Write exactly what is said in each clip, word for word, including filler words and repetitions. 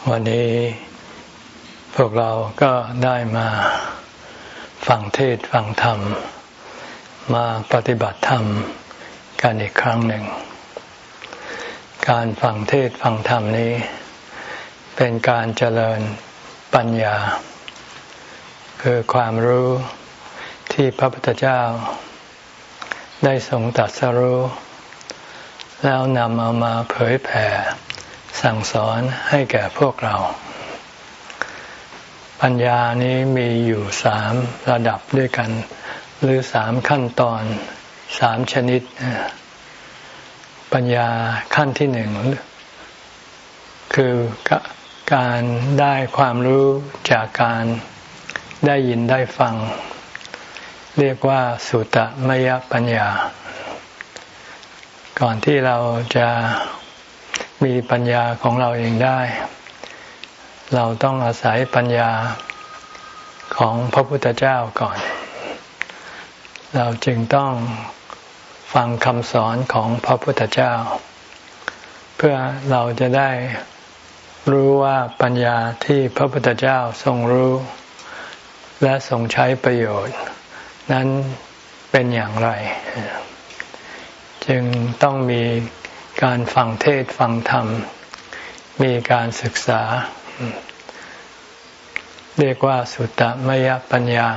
วันนี้พวกเราก็ได้มาฟังเทศน์ฟังธรรมมาปฏิบัติธรรมกันอีกครั้งหนึ่งการฟังเทศน์ฟังธรรมนี้เป็นการเจริญปัญญาคือความรู้ที่พระพุทธเจ้าได้ทรงตรัสรู้แล้วนำเอามาเผยแผ่สั่งสอนให้แก่พวกเราปัญญานี้มีอยู่สามระดับด้วยกันหรือสามขั้นตอนสามชนิดปัญญาขั้นที่หนึ่งคือการได้ความรู้จากการได้ยินได้ฟังเรียกว่าสุตตมยปัญญาก่อนที่เราจะมีปัญญาของเราเองได้เราต้องอาศัยปัญญาของพระพุทธเจ้าก่อนเราจึงต้องฟังคำสอนของพระพุทธเจ้าเพื่อเราจะได้รู้ว่าปัญญาที่พระพุทธเจ้าทรงรู้และทรงใช้ประโยชน์นั้นเป็นอย่างไรจึงต้องมีการฟังเทศน์ฟังธรรมมีการศึกษาเรียกว่าสุตตมยปัญญา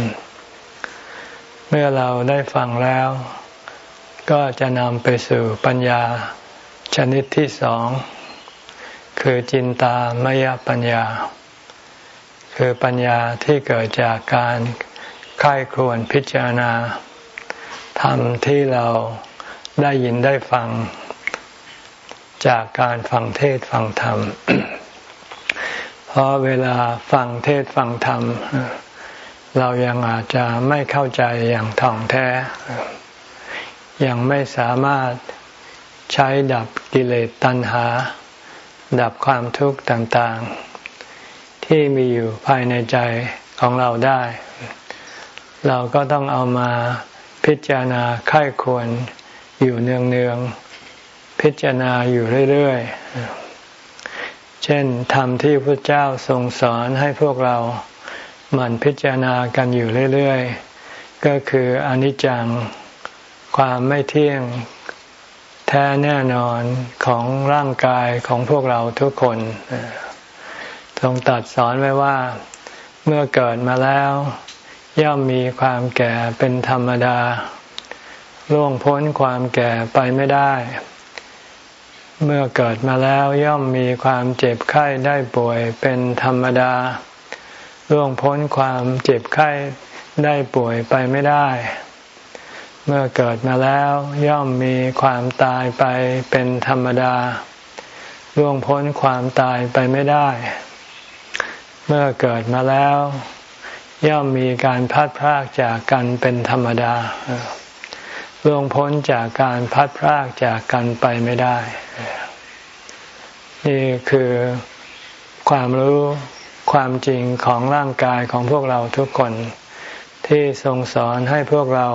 เมื่อเราได้ฟังแล้วก็จะนำไปสู่ปัญญาชนิดที่สองคือจินตามยปัญญาคือปัญญาที่เกิดจากการใคร่ครวญพิจารณาธรรมที่เราได้ยินได้ฟังจากการฟังเทศน์ฟังธรรม เพราะเวลาฟังเทศน์ฟังธรรมเรายังอาจจะไม่เข้าใจอย่างถ่องแท้ยังไม่สามารถใช้ดับกิเลสตัณหาดับความทุกข์ต่างๆที่มีอยู่ภายในใจของเราได้เราก็ต้องเอามาพิจารณาใคร่ครวญอยู่เนืองๆพิจารณาอยู่เรื่อยๆเช่นธรรมที่พระเจ้าทรงสอนให้พวกเราหมั่นพิจารณากันอยู่เรื่อยๆก็คืออนิจจังความไม่เที่ยงแท้แน่นอนของร่างกายของพวกเราทุกคนทรงตรัสสอนไว้ว่าเมื่อเกิดมาแล้วย่อมมีความแก่เป็นธรรมดาล่วงพ้นความแก่ไปไม่ได้เมื่อเกิดมาแล้วย่อมมีความเจ็บไข้ได้ป่วยเป็นธรรมดาล่วงพ้นความเจ็บไข้ได้ป่วยไปไม่ได้เมื่อเกิดมาแล้วย่อมมีความตายไปเป็นธรรมดาล่วงพ้นความตายไปไม่ได้เมื่อเกิดมาแล้วย่อมมีการพัดพรากจากกันเป็นธรรมดาล่วงพ้นจากการพัดพรากจากกันไปไม่ได้นี่คือความรู้ความจริงของร่างกายของพวกเราทุกคนที่ทรงสอนให้พวกเรา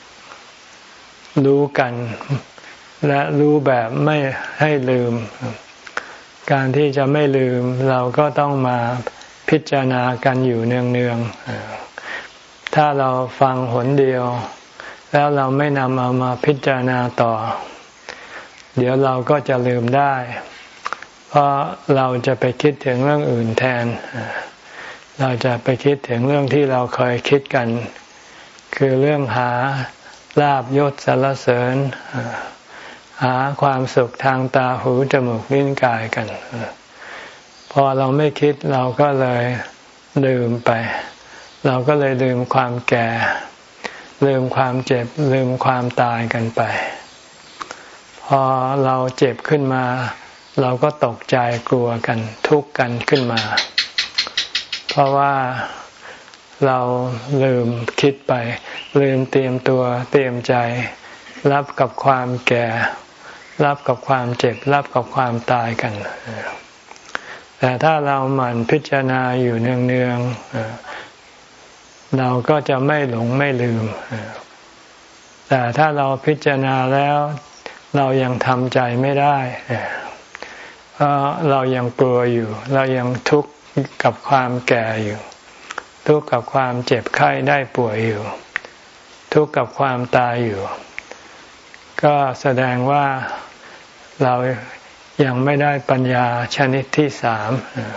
รู้กันและรู้แบบไม่ให้ลืมการที่จะไม่ลืมเราก็ต้องมาพิจารณากันอยู่เนืองๆถ้าเราฟังหนเดียวแล้วเราไม่นำเอามาพิจารณาต่อเดี๋ยวเราก็จะลืมได้เพราะเราจะไปคิดถึงเรื่องอื่นแทนเราจะไปคิดถึงเรื่องที่เราเคยคิดกันคือเรื่องหาลาภยศสรรเสริญหาความสุขทางตาหูจมูกลิ้นกายกันพอเราไม่คิดเราก็เลยลืมไปเราก็เลยลืมความแก่ลืมความเจ็บลืมความตายกันไปพอเราเจ็บขึ้นมาเราก็ตกใจกลัวกันทุกข์กันขึ้นมาเพราะว่าเราลืมคิดไปลืมเตรียมตัวเตรียมใจรับกับความแก่รับกับความเจ็บรับกับความตายกันแต่ถ้าเราหมั่นพิจารณาอยู่เนืองๆเราก็จะไม่หลงไม่ลืมแต่ถ้าเราพิจารณาแล้วเรายังทำใจไม่ได้ เพเพราะเรายังกลัวอยู่เรายังทุกข์กับความแก่อยู่ทุกข์กับความเจ็บไข้ได้ป่วยอยู่ทุกข์กับความตายอยู่ก็แสดงว่าเรายังไม่ได้ปัญญาชนิดที่สาม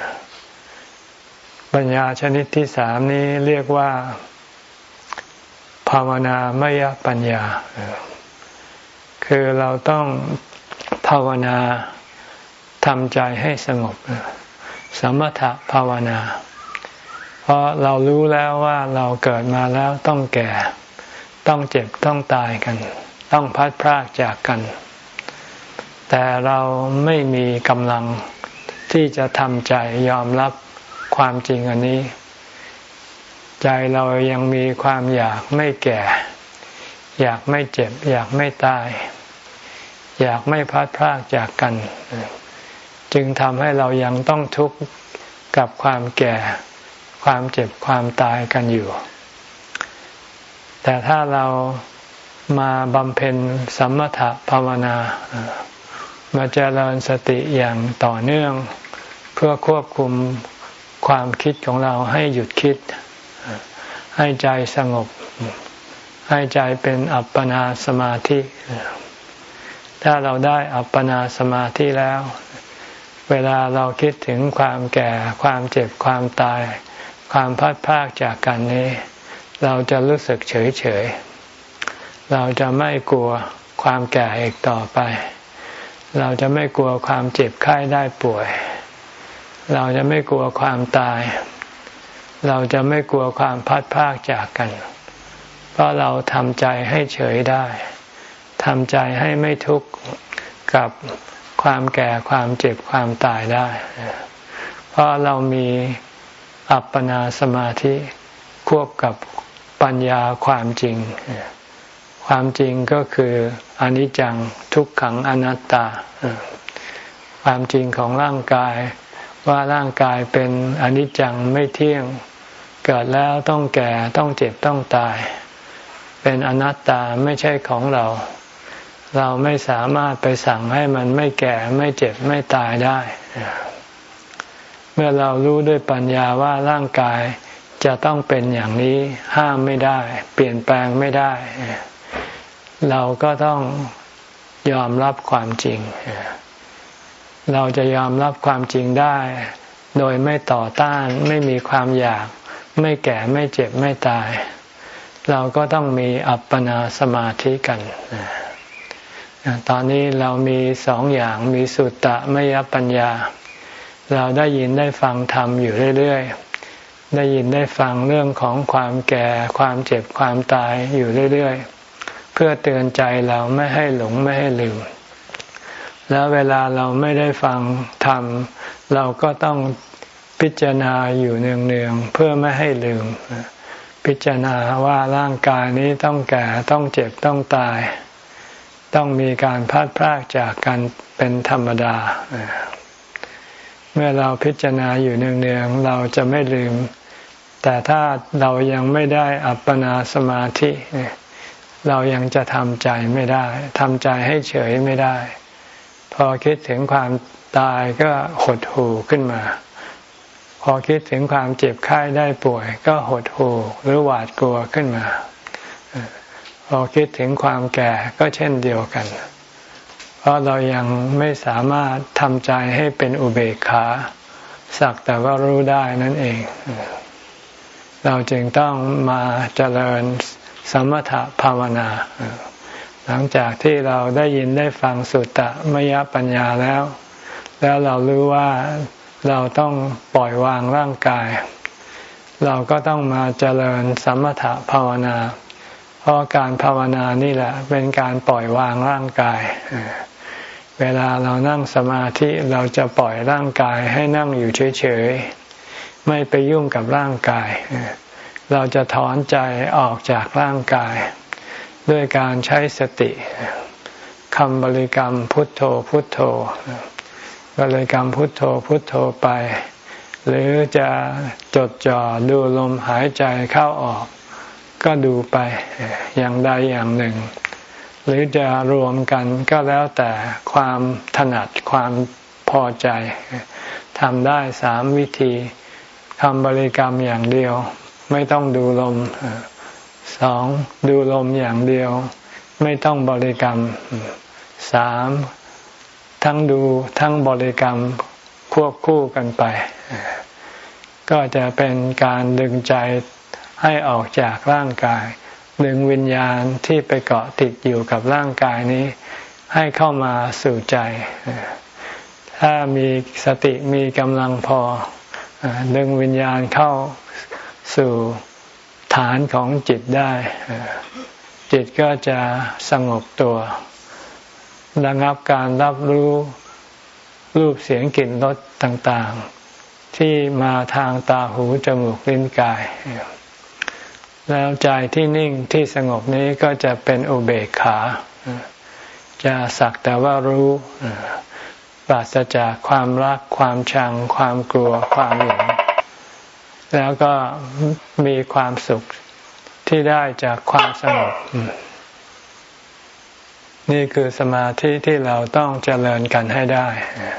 ปัญญาชนิดที่สามนี้เรียกว่าภาวนามยปัญญาคือเราต้องภาวนาทำใจให้สงบสมถภาวนาเพราะเรารู้แล้วว่าเราเกิดมาแล้วต้องแก่ต้องเจ็บต้องตายกันต้องพัดพรากจากกันแต่เราไม่มีกำลังที่จะทำใจยอมรับความจริงอันนี้ใจเรายังมีความอยากไม่แก่อยากไม่เจ็บอยากไม่ตายอยากไม่พัดพรากจากกันจึงทำให้เรายังต้องทุกข์กับความแก่ความเจ็บความตายกันอยู่แต่ถ้าเรามาบำเพ็ญสมถภาวนามาเจริญสติอย่างต่อเนื่องเพื่อควบคุมความคิดของเราให้หยุดคิดให้ใจสงบให้ใจเป็นอัปปนาสมาธิถ้าเราได้อัปปนาสมาธิแล้วเวลาเราคิดถึงความแก่ความเจ็บความตายความพัดพรากจากกันนี้เราจะรู้สึกเฉยเฉยเราจะไม่กลัวความแก่อีกต่อไปเราจะไม่กลัวความเจ็บไข้ได้ป่วยเราจะไม่กลัวความตายเราจะไม่กลัวความพัดพรากจากกันเพราะเราทำใจให้เฉยได้ทำใจให้ไม่ทุกข์กับความแก่ความเจ็บความตายได้เพราะเรามีอัปปนาสมาธิควบกับปัญญาความจริงความจริงก็คืออนิจจังทุกขังอนัตตาความจริงของร่างกายว่าร่างกายเป็นอนิจจังไม่เที่ยงเกิดแล้วต้องแก่ต้องเจ็บต้องตายเป็นอนัตตาไม่ใช่ของเราเราไม่สามารถไปสั่งให้มันไม่แก่ไม่เจ็บไม่ตายได้เมื่อเรารู้ด้วยปัญญาว่าร่างกายจะต้องเป็นอย่างนี้ห้ามไม่ได้เปลี่ยนแปลงไม่ได้เราก็ต้องยอมรับความจริงเราจะยอมรับความจริงได้โดยไม่ต่อต้านไม่มีความอยากไม่แก่ไม่เจ็บไม่ตายเราก็ต้องมีอัปปนาสมาธิกันตอนนี้เรามีสองอย่างมีสุตตมยปัญญาเราได้ยินได้ฟังธรรมอยู่เรื่อยๆได้ยินได้ฟังเรื่องของความแก่ความเจ็บความตายอยู่เรื่อยๆเพื่อเตือนใจเราไม่ให้หลงไม่ให้ลืมแล้วเวลาเราไม่ได้ฟังธรรมเราก็ต้องพิจารณาอยู่เนืองๆเพื่อไม่ให้ลืมพิจารณาว่าร่างกายนี้ต้องแก่ต้องเจ็บต้องตายต้องมีการพลัดพรากจากกันเป็นธรรมดาเมื่อเราพิจารณาอยู่เนืองๆเราจะไม่ลืมแต่ถ้าเรายังไม่ได้อัปปนาสมาธิเรายังจะทำใจไม่ได้ทำใจให้เฉยไม่ได้พอคิดถึงความตายก็หดหู่ขึ้นมาพอคิดถึงความเจ็บไข้ได้ป่วยก็หดหู่หรือหวาดกลัวขึ้นมาพอคิดถึงความแก่ก็เช่นเดียวกันเพราะเรายังไม่สามารถทำใจให้เป็นอุเบกขาสักแต่ว่ารู้ได้นั่นเองเราจึงต้องมาเจริญสมถภาวนาหลังจากที่เราได้ยินได้ฟังสุตตมยปัญญาแล้วแล้วเรารู้ว่าเราต้องปล่อยวางร่างกายเราก็ต้องมาเจริญสมถภาวนาเพราะการภาวนานี่แหละเป็นการปล่อยวางร่างกายเวลาเรานั่งสมาธิเราจะปล่อยร่างกายให้นั่งอยู่เฉยๆไม่ไปยุ่งกับร่างกายเราจะถอนใจออกจากร่างกายด้วยการใช้สติคำบริกรรมพุทโธพุทโธบริกรรมพุทโธพุทโธไปหรือจะจดจ่อดูลมหายใจเข้าออกก็ดูไปอย่างใดอย่างหนึ่งหรือจะรวมกันก็แล้วแต่ความถนัดความพพอใจทำได้สามวิธีทำบริกรรมอย่างเดียวไม่ต้องดูลมสองดูลมอย่างเดียวไม่ต้องบริกรรมสามทั้งดูทั้งบริกรรมควบคู่กันไปก็จะเป็นการดึงใจให้ออกจากร่างกายดึงวิญญาณที่ไปเกาะติดอยู่กับร่างกายนี้ให้เข้ามาสู่ใจถ้ามีสติมีกำลังพอดึงวิญญาณเข้าสู่ฐานของจิตได้จิตก็จะสงบตัวระงับการรับรู้รูปเสียงกลิ่นรสต่างๆที่มาทางตาหูจมูกลิ้นกายแล้วใจที่นิ่งที่สงบนี้ก็จะเป็นอุเบกขาจะสักแต่ว่ารู้ปราศจากความรักความชังความกลัวความหลงแล้วก็มีความสุขที่ได้จากความสงบนี่คือสมาธิที่เราต้องเจริญกันให้ได้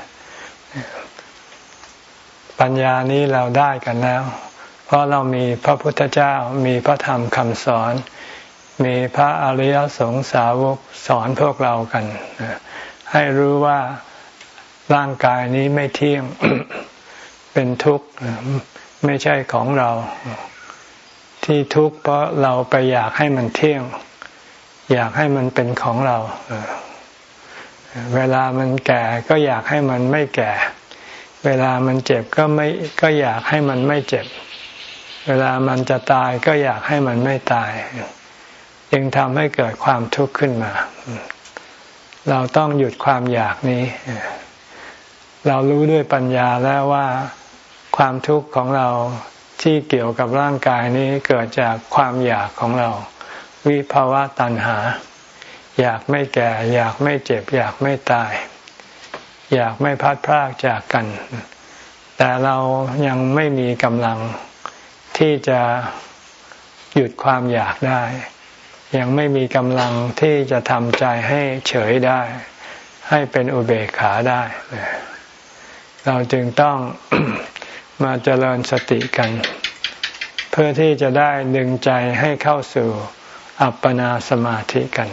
ปัญญานี้เราได้กันแล้วเพราะเรามีพระพุทธเจ้ามีพระธรรมคำสอนมีพระอริยสงสาวกสอนพวกเรากันให้รู้ว่าร่างกายนี้ไม่เที่ยง เป็นทุกข์ไม่ใช่ของเราที่ทุกข์เพราะเราไปอยากให้มันเที่ยงอยากให้มันเป็นของเราเวลามันแก่ก็อยากให้มันไม่แก่เวลามันเจ็บก็ไม่ก็อยากให้มันไม่เจ็บเวลามันจะตายก็อยากให้มันไม่ตายจึงทำให้เกิดความทุกข์ขึ้นมาเราต้องหยุดความอยากนี้เรารู้ด้วยปัญญาแล้วว่าความทุกข์ของเราที่เกี่ยวกับร่างกายนี้เกิดจากความอยากของเราวิภาวะตัณหาอยากไม่แก่อยากไม่เจ็บอยากไม่ตายอยากไม่พัดพรากจากกันแต่เรายังไม่มีกำลังที่จะหยุดความอยากได้ยังไม่มีกำลังที่จะทำใจให้เฉยได้ให้เป็นอุเบกขาได้เราจึงต้อง มาเจริญสติกันเพื่อที่จะได้ดึงใจให้เข้าสู่อัปปนาสมาธิกัน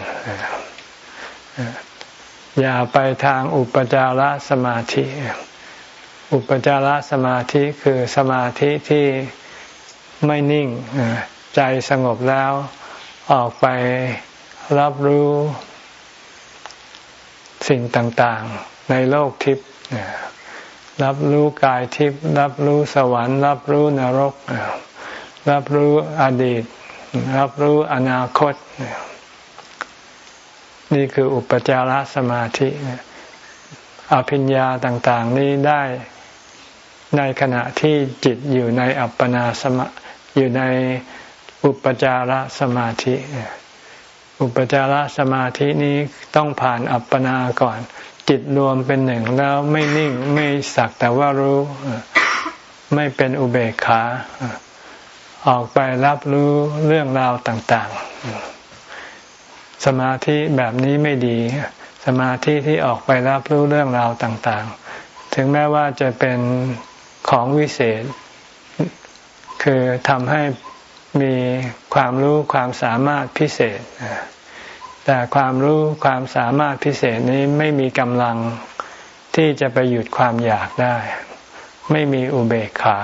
อย่าไปทางอุปจารสมาธิอุปจารสมาธิคือสมาธิที่ไม่นิ่งใจสงบแล้วออกไปรับรู้สิ่งต่างๆในโลกทิพย์รับรู้กายทิพย์รับรู้สวรรค์รับรู้นรกรับรู้อดีตรับรู้อนาคตนี่คืออุปจารสมาธิอภิญญาต่างๆนี้ได้ในขณะที่จิตอยู่ในอัปปนาสมาอยู่ในอุปจารสมาธิอุปจารสมาธินี้ต้องผ่านอัปปนาก่อนจิตรวมเป็นหนึ่งแล้วไม่นิ่งไม่สักแต่ว่ารู้ไม่เป็นอุเบกขาออกไปรับรู้เรื่องราวต่างๆสมาธิแบบนี้ไม่ดีสมาธิที่ออกไปรับรู้เรื่องราวต่างๆถึงแม้ว่าจะเป็นของวิเศษคือทำให้มีความรู้ความสามารถพิเศษแต่ความรู้ความสามารถพิเศษนี้ไม่มีกำลังที่จะไปหยุดความอยากได้ไม่มีอุเบกขา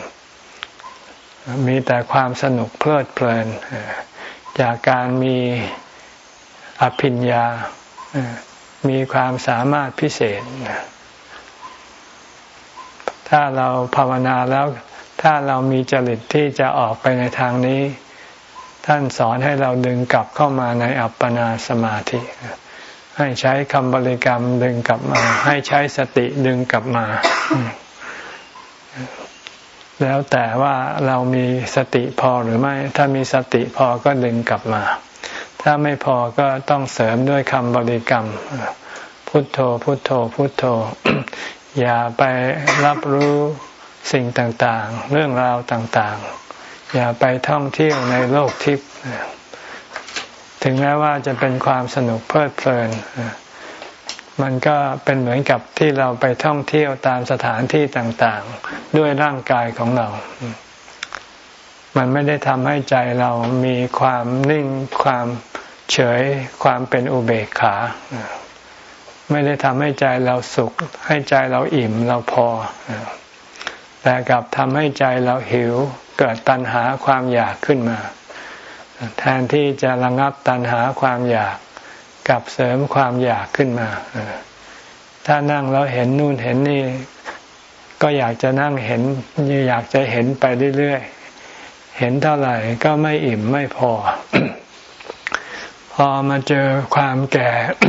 มีแต่ความสนุกเพลิดเพลินจากการมีอภิญญามีความสามารถพิเศษถ้าเราภาวนาแล้วถ้าเรามีจริตที่จะออกไปในทางนี้ท่านสอนให้เราดึงกลับเข้ามาในอัปปนาสมาธิให้ใช้คำบริกรรมดึงกลับมาให้ใช้สติดึงกลับมาแล้วแต่ว่าเรามีสติพอหรือไม่ถ้ามีสติพอก็ดึงกลับมาถ้าไม่พอก็ต้องเสริมด้วยคำบริกรรมพุทโธพุทโธพุทโธ อย่าไปรับรู้สิ่งต่างๆเรื่องราวต่างๆอย่าไปท่องเที่ยวในโลกทิพย์ถึงแม้ว่าจะเป็นความสนุกเพลิดเพลินมันก็เป็นเหมือนกับที่เราไปท่องเที่ยวตามสถานที่ต่างๆด้วยร่างกายของเรามันไม่ได้ทำให้ใจเรามีความนิ่งความเฉยความเป็นอุเบกขาไม่ได้ทำให้ใจเราสุขให้ใจเราอิ่มเราพอแต่กลับทำให้ใจเราหิวเกิดตัณหาความอยากขึ้นมาแทนที่จะระงับตัณหาความอยากกลับเสริมความอยากขึ้นมาถ้านั่งแล้วเห็นนู่นเห็นนี่ก็อยากจะนั่งเห็นอยากจะเห็นไปเรื่อยๆเห็นเท่าไหร่ก็ไม่อิ่มไม่พอ พอมาเจอความแก่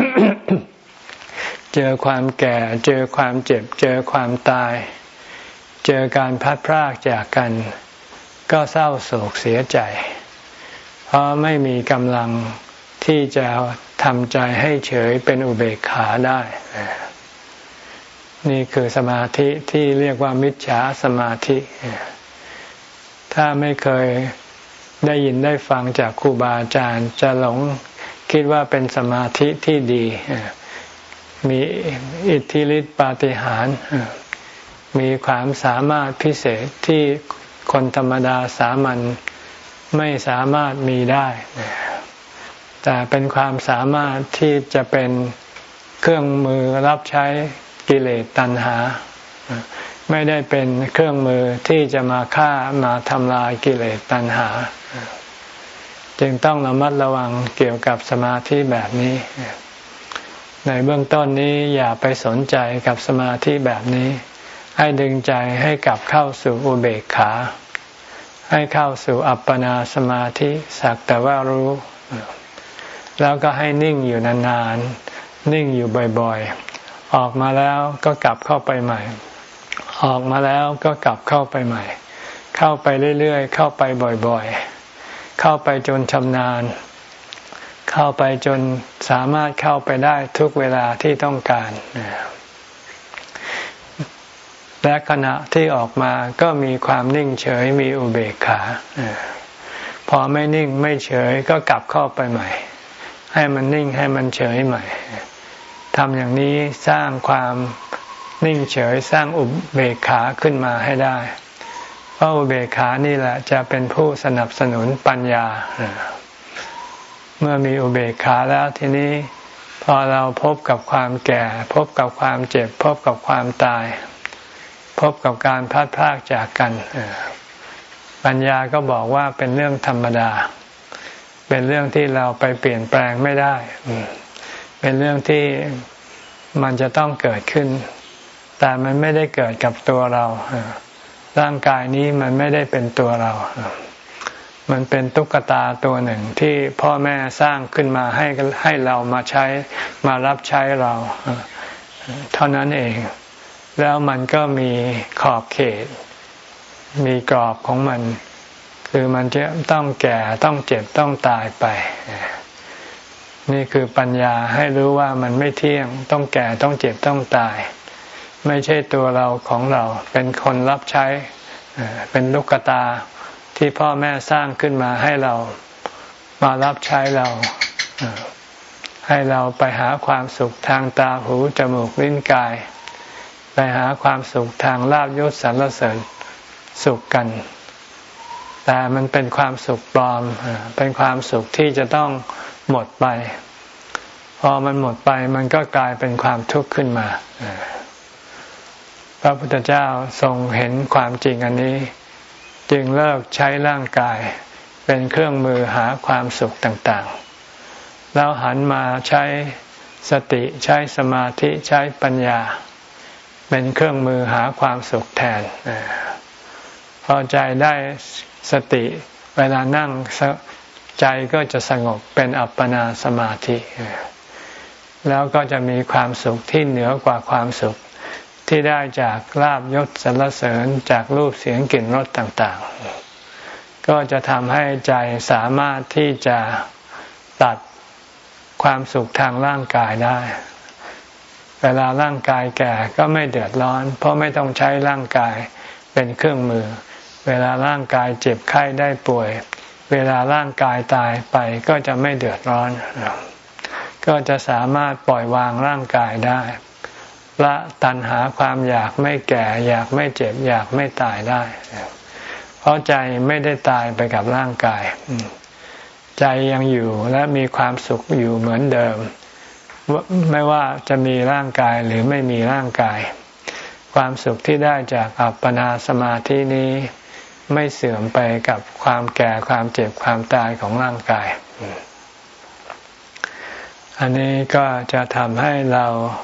เจอความแก่เจอความเจ็บเจอความตายเจอการพัดพรากจากกันก็เศร้าโศกเสียใจเพราะไม่มีกำลังที่จะทำใจให้เฉยเป็นอุเบกขาได้นี่คือสมาธิที่เรียกว่ามิจฉาสมาธิถ้าไม่เคยได้ยินได้ฟังจากครูบาอาจารย์จะหลงคิดว่าเป็นสมาธิที่ดีมีอิทธิฤทธิปาฏิหาริย์มีความสามารถพิเศษที่คนธรรมดาสามัญไม่สามารถมีได้แต่เป็นความสามารถที่จะเป็นเครื่องมือรับใช้กิเลสตัณหาไม่ได้เป็นเครื่องมือที่จะมาฆ่ามาทำลายกิเลสตัณหาจึงต้องระมัดระวังเกี่ยวกับสมาธิแบบนี้ในเบื้องต้นนี้อย่าไปสนใจกับสมาธิแบบนี้ให้ดึงใจให้กลับเข้าสู่อุเบกขาให้เข้าสู่อัปปนาสมาธิสักแต่ว่ารู้แล้วก็ให้นิ่งอยู่นานๆนิ่งอยู่บ่อยๆออกมาแล้วก็กลับเข้าไปใหม่ออกมาแล้วก็กลับเข้าไปใหม่เข้าไปเรื่อยๆเข้าไปบ่อยๆเข้าไปจนชำนาญเข้าไปจนสามารถเข้าไปได้ทุกเวลาที่ต้องการและขณะที่ออกมาก็มีความนิ่งเฉยมีอุเบกขาพอไม่นิ่งไม่เฉยก็กลับเข้าไปใหม่ให้มันนิ่งให้มันเฉยใหม่ทำอย่างนี้สร้างความนิ่งเฉยสร้างอุเบกขาขึ้นมาให้ได้เพราะอุเบกขานี่แหละจะเป็นผู้สนับสนุนปัญญาเมื่อมีอุเบกขาแล้วทีนี้พอเราพบกับความแก่พบกับความเจ็บพบกับความตายพบกับการพลัดพรากจากกันปัญญาก็บอกว่าเป็นเรื่องธรรมดาเป็นเรื่องที่เราไปเปลี่ยนแปลงไม่ได้เป็นเรื่องที่มันจะต้องเกิดขึ้นแต่มันไม่ได้เกิดกับตัวเราร่างกายนี้มันไม่ได้เป็นตัวเรามันเป็นตุ๊กตาตัวหนึ่งที่พ่อแม่สร้างขึ้นมาให้ให้เรามาใช้มารับใช้เราเท่านั้นเองแล้วมันก็มีขอบเขตมีกรอบของมันคือมันจะต้องแก่ต้องเจ็บต้องตายไปนี่คือปัญญาให้รู้ว่ามันไม่เที่ยงต้องแก่ต้องเจ็บต้องตายไม่ใช่ตัวเราของเราเป็นคนรับใช้เป็นตุ๊กตาที่พ่อแม่สร้างขึ้นมาให้เรามารับใช้เราให้เราไปหาความสุขทางตาหูจมูกลิ้นกายไปหาความสุขทางลาภยศสรรเสริญสุขกันแต่มันเป็นความสุขปลอมเป็นความสุขที่จะต้องหมดไปพอมันหมดไปมันก็กลายเป็นความทุกข์ขึ้นมาพระพุทธเจ้าทรงเห็นความจริงอันนี้จึงเลิกใช้ร่างกายเป็นเครื่องมือหาความสุขต่างๆแล้วหันมาใช้สติใช้สมาธิใช้ปัญญาเป็นเครื่องมือหาความสุขแทนพอใจได้สติเวลานั่งใจก็จะสงบเป็นอัปปนาสมาธิแล้วก็จะมีความสุขที่เหนือกว่าความสุขที่ได้จากลาภยศสรรเสริญจากรูปเสียงกลิ่นรสต่างๆก็จะทำให้ใจสามารถที่จะตัดความสุขทางร่างกายได้เวลาร่างกายแก่ก็ไม่เดือดร้อนเพราะไม่ต้องใช้ร่างกายเป็นเครื่องมือเวลาร่างกายเจ็บไข้ได้ป่วยเวลาร่างกายตายไปก็จะไม่เดือดร้อนก็จะสามารถปล่อยวางร่างกายได้ละตัณหาความอยากไม่แก่อยากไม่เจ็บอยากไม่ตายได้เพราะใจไม่ได้ตายไปกับร่างกายใจยังอยู่และมีความสุขอยู่เหมือนเดิมไม่ว่าจะมีร่างกายหรือไม่มีร่างกายความสุขที่ได้จากอัปปนาสมาธินี้ไม่เสื่อมไปกับความแก่ความเจ็บความตายของร่างกายอันนี้ก็จะทำให้เรา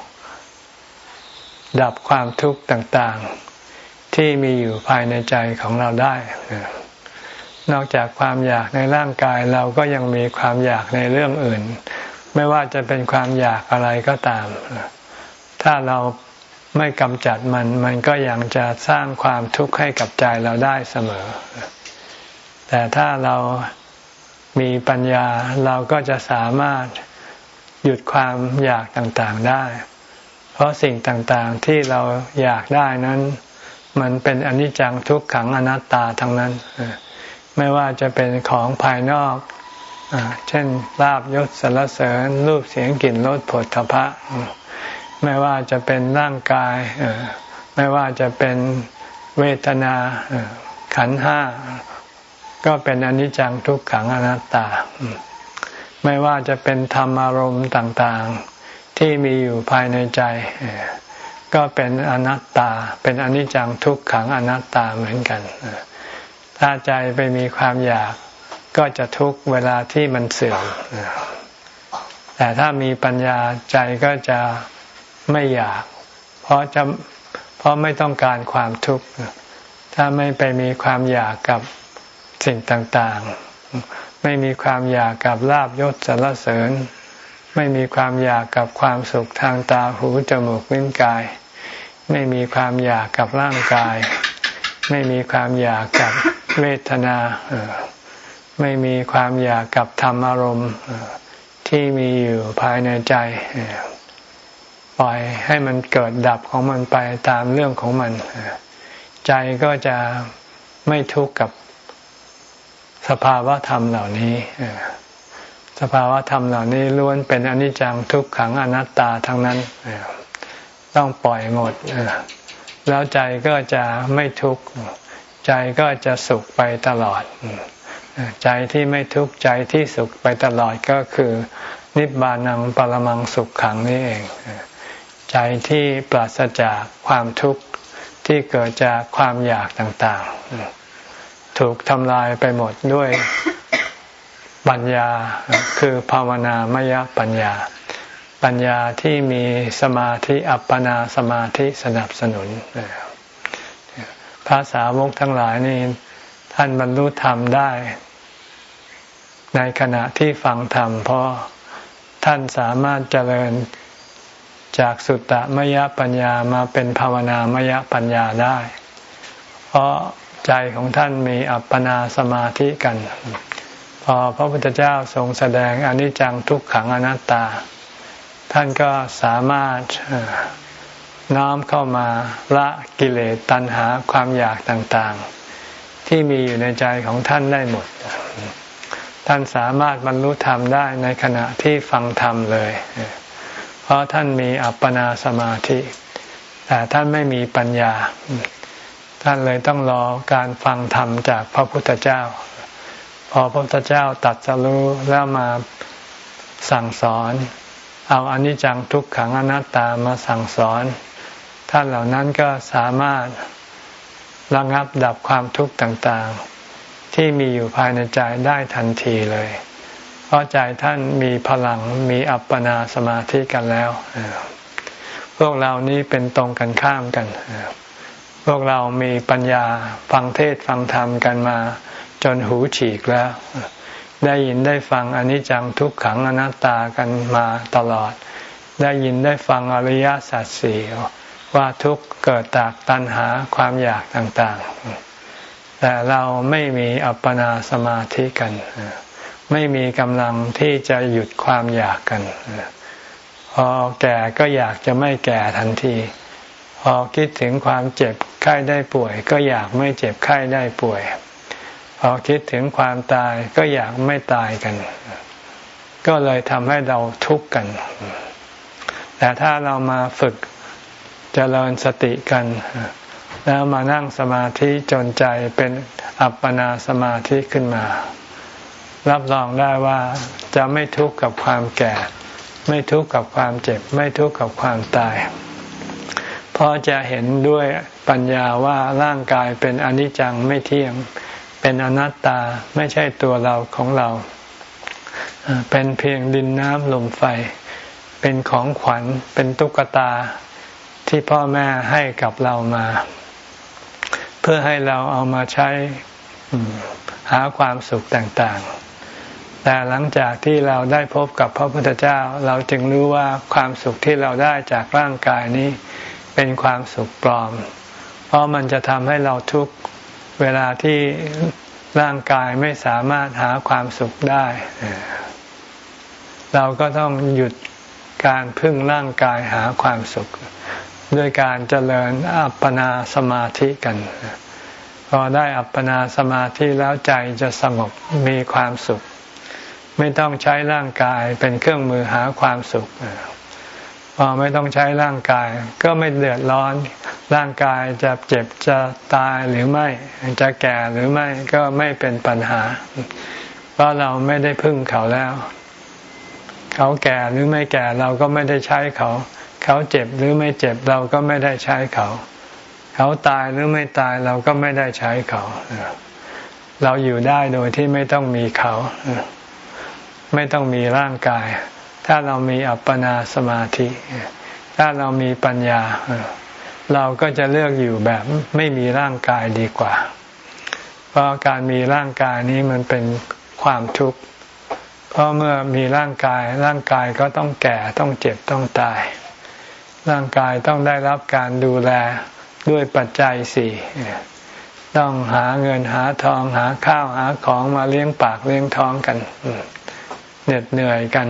ดับความทุกข์ต่างๆที่มีอยู่ภายในใจของเราได้นอกจากความอยากในร่างกายเราก็ยังมีความอยากในเรื่องอื่นไม่ว่าจะเป็นความอยากอะไรก็ตามถ้าเราไม่กำจัดมันมันก็ยังจะสร้างความทุกข์ให้กับใจเราได้เสมอแต่ถ้าเรามีปัญญาเราก็จะสามารถหยุดความอยากต่างๆได้เพราะสิ่งต่างๆที่เราอยากได้นั้นมันเป็นอนิจจังทุกขังอนัตตาทั้งนั้นไม่ว่าจะเป็นของภายนอกเช่นลาภยศสรรเสริญรูปเสียงกลิ่นรสโผฏฐัพพะไม่ว่าจะเป็นร่างกายไม่ว่าจะเป็นเวทนาขันธ์ห้าก็เป็นอนิจจังทุกขังอนัตตาไม่ว่าจะเป็นธรรมอารมณ์ต่างๆที่มีอยู่ภายในใจก็เป็นอนัตตาเป็นอนิจจังทุกขังอนัตตาเหมือนกันถ้าใจไปมีความอยากก็จะทุกข์เวลาที่มันเสื่อมแต่ถ้ามีปัญญาใจก็จะไม่อยากเพราะจะเพราะไม่ต้องการความทุกข์ถ้าไม่ไปมีความอยากกับสิ่งต่างๆไม่มีความอยากกับลาภยศสรรเสริญไม่มีความอยากกับความสุขทางตาหูจมูกลิ้นกายไม่มีความอยากกับร่างกายไม่มีความอยากกับเวทนาไม่มีความอยากกับธรรมอารมณ์ที่มีอยู่ภายในใจปล่อยให้มันเกิดดับของมันไปตามเรื่องของมันใจก็จะไม่ทุกข์กับสภาวะธรรมเหล่านี้สภาวะธรรมเหล่านี้ล้วนเป็นอนิจจังทุกขังอนัตตาทั้งนั้นต้องปล่อยหมดแล้วใจก็จะไม่ทุกข์ใจก็จะสุขไปตลอดใจที่ไม่ทุกข์ใจที่สุขไปตลอดก็คือนิพพานังปรมังสุขขังนี่เองใจที่ปราศจากความทุกข์ที่เกิดจากความอยากต่างๆถูกทำลายไปหมดด้วยปัญญาคือภาวนามยปัญญาปัญญาที่มีสมาธิอัปปนาสมาธิสนับสนุนพระสาวกทั้งหลายนี่ท่านบรรลุธรรมได้ในขณะที่ฟังธรรมเพราะท่านสามารถเจริญจากสุตตมยปัญญามาเป็นภาวนามยปัญญาได้เพราะใจของท่านมีอัปปนาสมาธิกันพอพระพุทธเจ้าทรงแสดงอนิจจังทุกขังอนัตตาท่านก็สามารถน้อมเข้ามาละกิเลสตัณหาความอยากต่างๆที่มีอยู่ในใจของท่านได้หมดท่านสามารถบรรลุธรรมได้ในขณะที่ฟังธรรมเลยเพราะท่านมีอัปปนาสมาธิแต่ท่านไม่มีปัญญาท่านเลยต้องรอการฟังธรรมจากพระพุทธเจ้าพอพระพุทธเจ้าตรัสรู้แล้วมาสั่งสอนเอาอนิจจังทุกขังอนัตตามาสั่งสอนท่านเหล่านั้นก็สามารถระงับดับความทุกข์ต่างๆที่มีอยู่ภายในใจได้ทันทีเลยเพราะใจท่านมีพลังมีอัปปนาสมาธิกันแล้วพวกเรานี้เป็นตรงกันข้ามกันพวกเรามีปัญญาฟังเทศฟังธรรมกันมาจนหูฉีกแล้วได้ยินได้ฟังอนิจจังทุกขังอนัตตากันมาตลอดได้ยินได้ฟังอริยสัจสี่ว่าทุกข์เกิดจากตัณหาความอยากต่างๆแต่เราไม่มีอัปปนาสมาธิกันไม่มีกำลังที่จะหยุดความอยากกันพอแก่ก็อยากจะไม่แก่ทันทีพอคิดถึงความเจ็บไข้ได้ป่วยก็อยากไม่เจ็บไข้ได้ป่วยพอคิดถึงความตายก็อยากไม่ตายกันก็เลยทำให้เราทุกข์กันแต่ถ้าเรามาฝึกเจริญสติกันแล้วมานั่งสมาธิจนใจเป็นอัปปนาสมาธิขึ้นมารับรองได้ว่าจะไม่ทุกข์กับความแก่ไม่ทุกข์กับความเจ็บไม่ทุกข์กับความตายเพราะจะเห็นด้วยปัญญาว่าร่างกายเป็นอนิจจังไม่เที่ยงเป็นอนัตตาไม่ใช่ตัวเราของเราเป็นเพียงดินน้ำลมไฟเป็นของขวัญเป็นตุ๊กตาที่พ่อแม่ให้กับเรามาเพื่อให้เราเอามาใช้หาความสุขต่างๆแต่หลังจากที่เราได้พบกับพระพุทธเจ้าเราจึงรู้ว่าความสุขที่เราได้จากร่างกายนี้เป็นความสุขปลอมเพราะมันจะทำให้เราทุกข์เวลาที่ร่างกายไม่สามารถหาความสุขได้เราก็ต้องหยุดการพึ่งร่างกายหาความสุขด้วยการเจริญอัปปนาสมาธิกันพอได้อัปปนาสมาธิแล้วใจจะสงบมีความสุขไม่ต้องใช้ร่างกายเป็นเครื่องมือหาความสุขพอไม่ต้องใช้ร่างกายก็ไม่เดือดร้อนร่างกายจะเจ็บจะตายหรือไม่จะแก่หรือไม่ก็ไม่เป็นปัญหาเพราะเราไม่ได้พึ่งเขาแล้วเขาแก่หรือไม่แก่เราก็ไม่ได้ใช้เขาเขาเจ็บหรือไม่เจ็บเราก็ไม่ได้ใช้เขาเขาตายหรือไม่ตายเราก็ไม่ได้ใช้เขาเราอยู่ได้โดยที่ไม่ต้องมีเขาไม่ต้องมีร่างกายถ้าเรามีอัปปนาสมาธิถ้าเรามีปัญญาเราก็จะเลือกอยู่แบบไม่มีร่างกายดีกว่าเพราะการมีร่างกายนี้มันเป็นความทุกข์เพราะเมื่อมีร่างกายร่างกายก็ต้องแก่ต้องเจ็บต้องตายร่างกายต้องได้รับการดูแลด้วยปัจจัยสี่ต้องหาเงินหาทองหาข้าวหาของมาเลี้ยงปากเลี้ยงท้องกันเหน็ดเหนื่อยกัน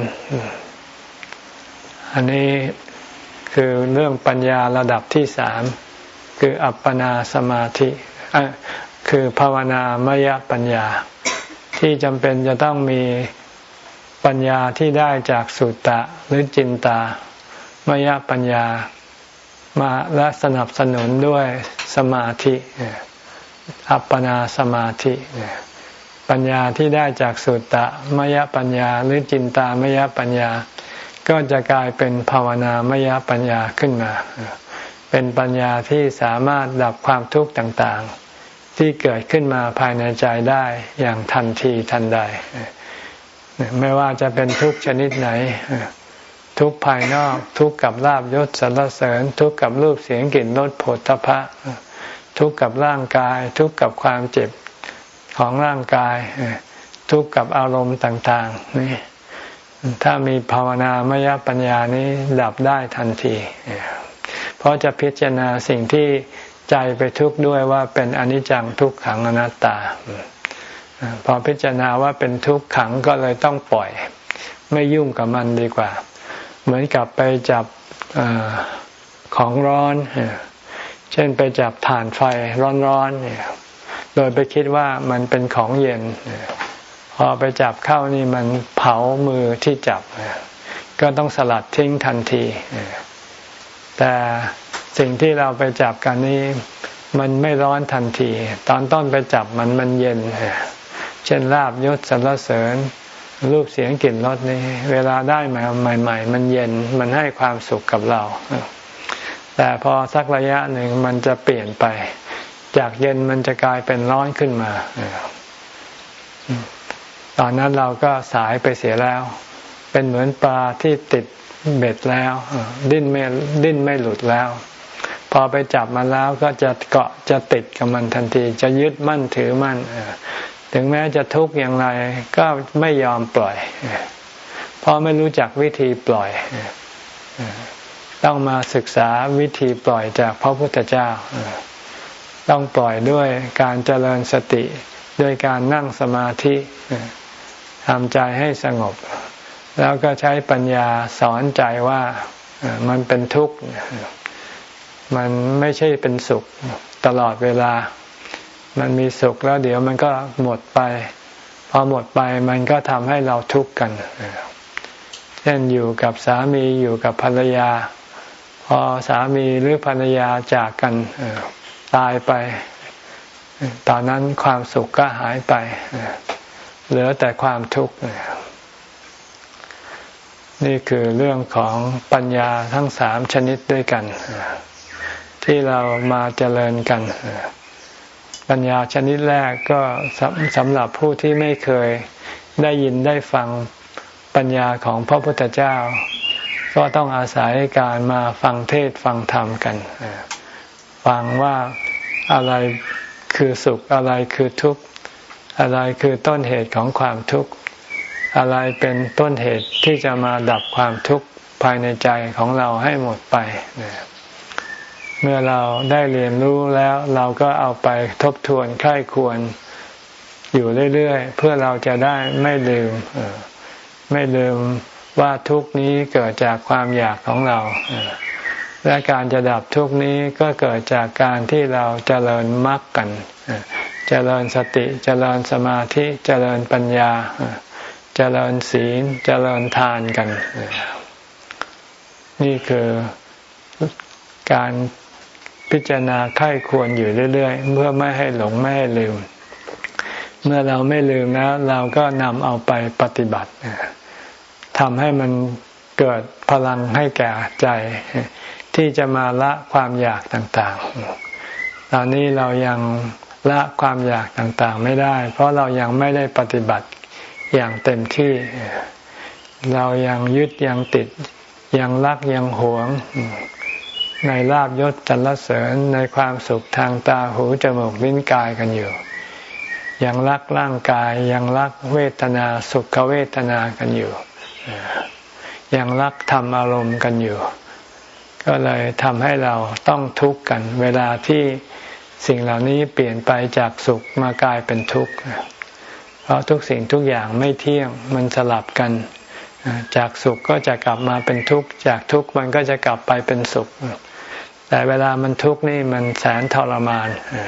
อันนี้คือเรื่องปัญญาระดับที่สามคืออัปปนาสมาธิคือภาวนามยปัญญาที่จำเป็นจะต้องมีปัญญาที่ได้จากสุตตะหรือจินตามยปัญญามาและสนับสนุนด้วยสมาธิอัปปนาสมาธิปัญญาที่ได้จากสุตตะมยปัญญาหรือจินตามยปัญญาก็จะกลายเป็นภาวนามยปัญญาขึ้นมาเป็นปัญญาที่สามารถดับความทุกข์ต่างๆที่เกิดขึ้นมาภายในใจได้อย่างทันทีทันใดไม่ว่าจะเป็นทุกข์ชนิดไหนทุกข์ภายนอกทุกข์กับลาภยศสรรเสริญทุกข์กับรูปเสียงกลิ่นรสโผฏฐัพพะทุกข์กับร่างกายทุกข์กับความเจ็บของร่างกายทุกข์กับอารมณ์ต่างๆนี่ถ้ามีภาวนามยปัญญานี้ดับได้ทันทีเพราะจะพิจารณาสิ่งที่ใจไปทุกข์ด้วยว่าเป็นอนิจจังทุกขังอนัตตาพอพิจารณาว่าเป็นทุกขังก็เลยต้องปล่อยไม่ยุ่งกับมันดีกว่าเหมือนกับไปจับอของร้อนเช่นไปจับถ่านไฟร้อนๆโดยไปคิดว่ามันเป็นของเย็นพอไปจับเข้านี่มันเผามือที่จับก็ต้องสลัดทิ้งทันทีแต่สิ่งที่เราไปจับกันนี้มันไม่ร้อนทันทีตอนต้นไปจับมันมันเย็นเช่นลาภยศสรรเสริญรูปเสียงกลิ่นรสนี่เวลาได้มาใหม่ๆมันเย็นมันให้ความสุขกับเราแต่พอสักระยะหนึ่งมันจะเปลี่ยนไปจากเย็นมันจะกลายเป็นร้อนขึ้นมาตอนนั้นเราก็สายไปเสียแล้วเป็นเหมือนปลาที่ติดเบ็ดแล้วดิ้นไม่ดิ้นไม่หลุดแล้วพอไปจับมันแล้วก็จะเกาะจะติดกับมันทันทีจะยึดมั่นถือมั่นถึงแม้จะทุกข์อย่างไรก็ไม่ยอมปล่อยเพราะไม่รู้จักวิธีปล่อยต้องมาศึกษาวิธีปล่อยจากพระพุทธเจ้าต้องปล่อยด้วยการเจริญสติด้วยการนั่งสมาธิทำใจให้สงบแล้วก็ใช้ปัญญาสอนใจว่ามันเป็นทุกข์มันไม่ใช่เป็นสุขตลอดเวลามันมีสุขแล้วเดี๋ยวมันก็หมดไปพอหมดไปมันก็ทำให้เราทุกข์กันเช่นอยู่กับสามีอยู่กับภรรยาพอสามีหรือภรรยาจากกันตายไปตอนนั้นความสุขก็หายไปเหลือแต่ความทุกข์นี่คือเรื่องของปัญญาทั้งสามชนิดด้วยกันที่เรามาเจริญกันปัญญาชนิดแรกก็สำหรับผู้ที่ไม่เคยได้ยินได้ฟังปัญญาของพระพุทธเจ้าก็ต้องอาศัยการมาฟังเทศน์ฟังธรรมกันฟังว่าอะไรคือสุขอะไรคือทุกข์อะไรคือต้นเหตุของความทุกข์อะไรเป็นต้นเหตุที่จะมาดับความทุกข์ภายในใจของเราให้หมดไปเมื่อเราได้เรียนรู้แล้วเราก็เอาไปทบทวนใคร่ครวญอยู่เรื่อยๆเพื่อเราจะได้ไม่ลืมไม่ลืมว่าทุกข์นี้เกิดจากความอยากของเราและการจะดับทุกข์นี้ก็เกิดจากการที่เราเจริญมรรคกันเจริญสติเจริญสมาธิเจริญปัญญาเจริญศีลเจริญทานกันนี่คือการพิจารณาไข้ควรอยู่เรื่อยๆเพื่อไม่ให้หลงไม่ให้ลืมเมื่อเราไม่ลืมแล้วเราก็นำเอาไปปฏิบัติทำให้มันเกิดพลังให้แก่ใจที่จะมาละความอยากต่างๆตอนนี้เรายังละความอยากต่างๆไม่ได้เพราะเรายังไม่ได้ปฏิบัติอย่างเต็มที่เรายังยึดยังติดยังรักยังหวงในลาภยศสรรเสริญในความสุขทางตาหูจมูกลิ้นกายกันอยู่ยังรักร่างกายยังรักเวทนาสุขเวทนากันอยู่ยังรักธรรมอารมณ์กันอยู่ก็เลยทำให้เราต้องทุกข์กันเวลาที่สิ่งเหล่านี้เปลี่ยนไปจากสุขมากลายเป็นทุกข์เพราะทุกสิ่งทุกอย่างไม่เที่ยงมันสลับกันจากสุขก็จะกลับมาเป็นทุกข์จากทุกข์มันก็จะกลับไปเป็นสุขแต่เวลามันทุกข์นี่มันแสนทรมาน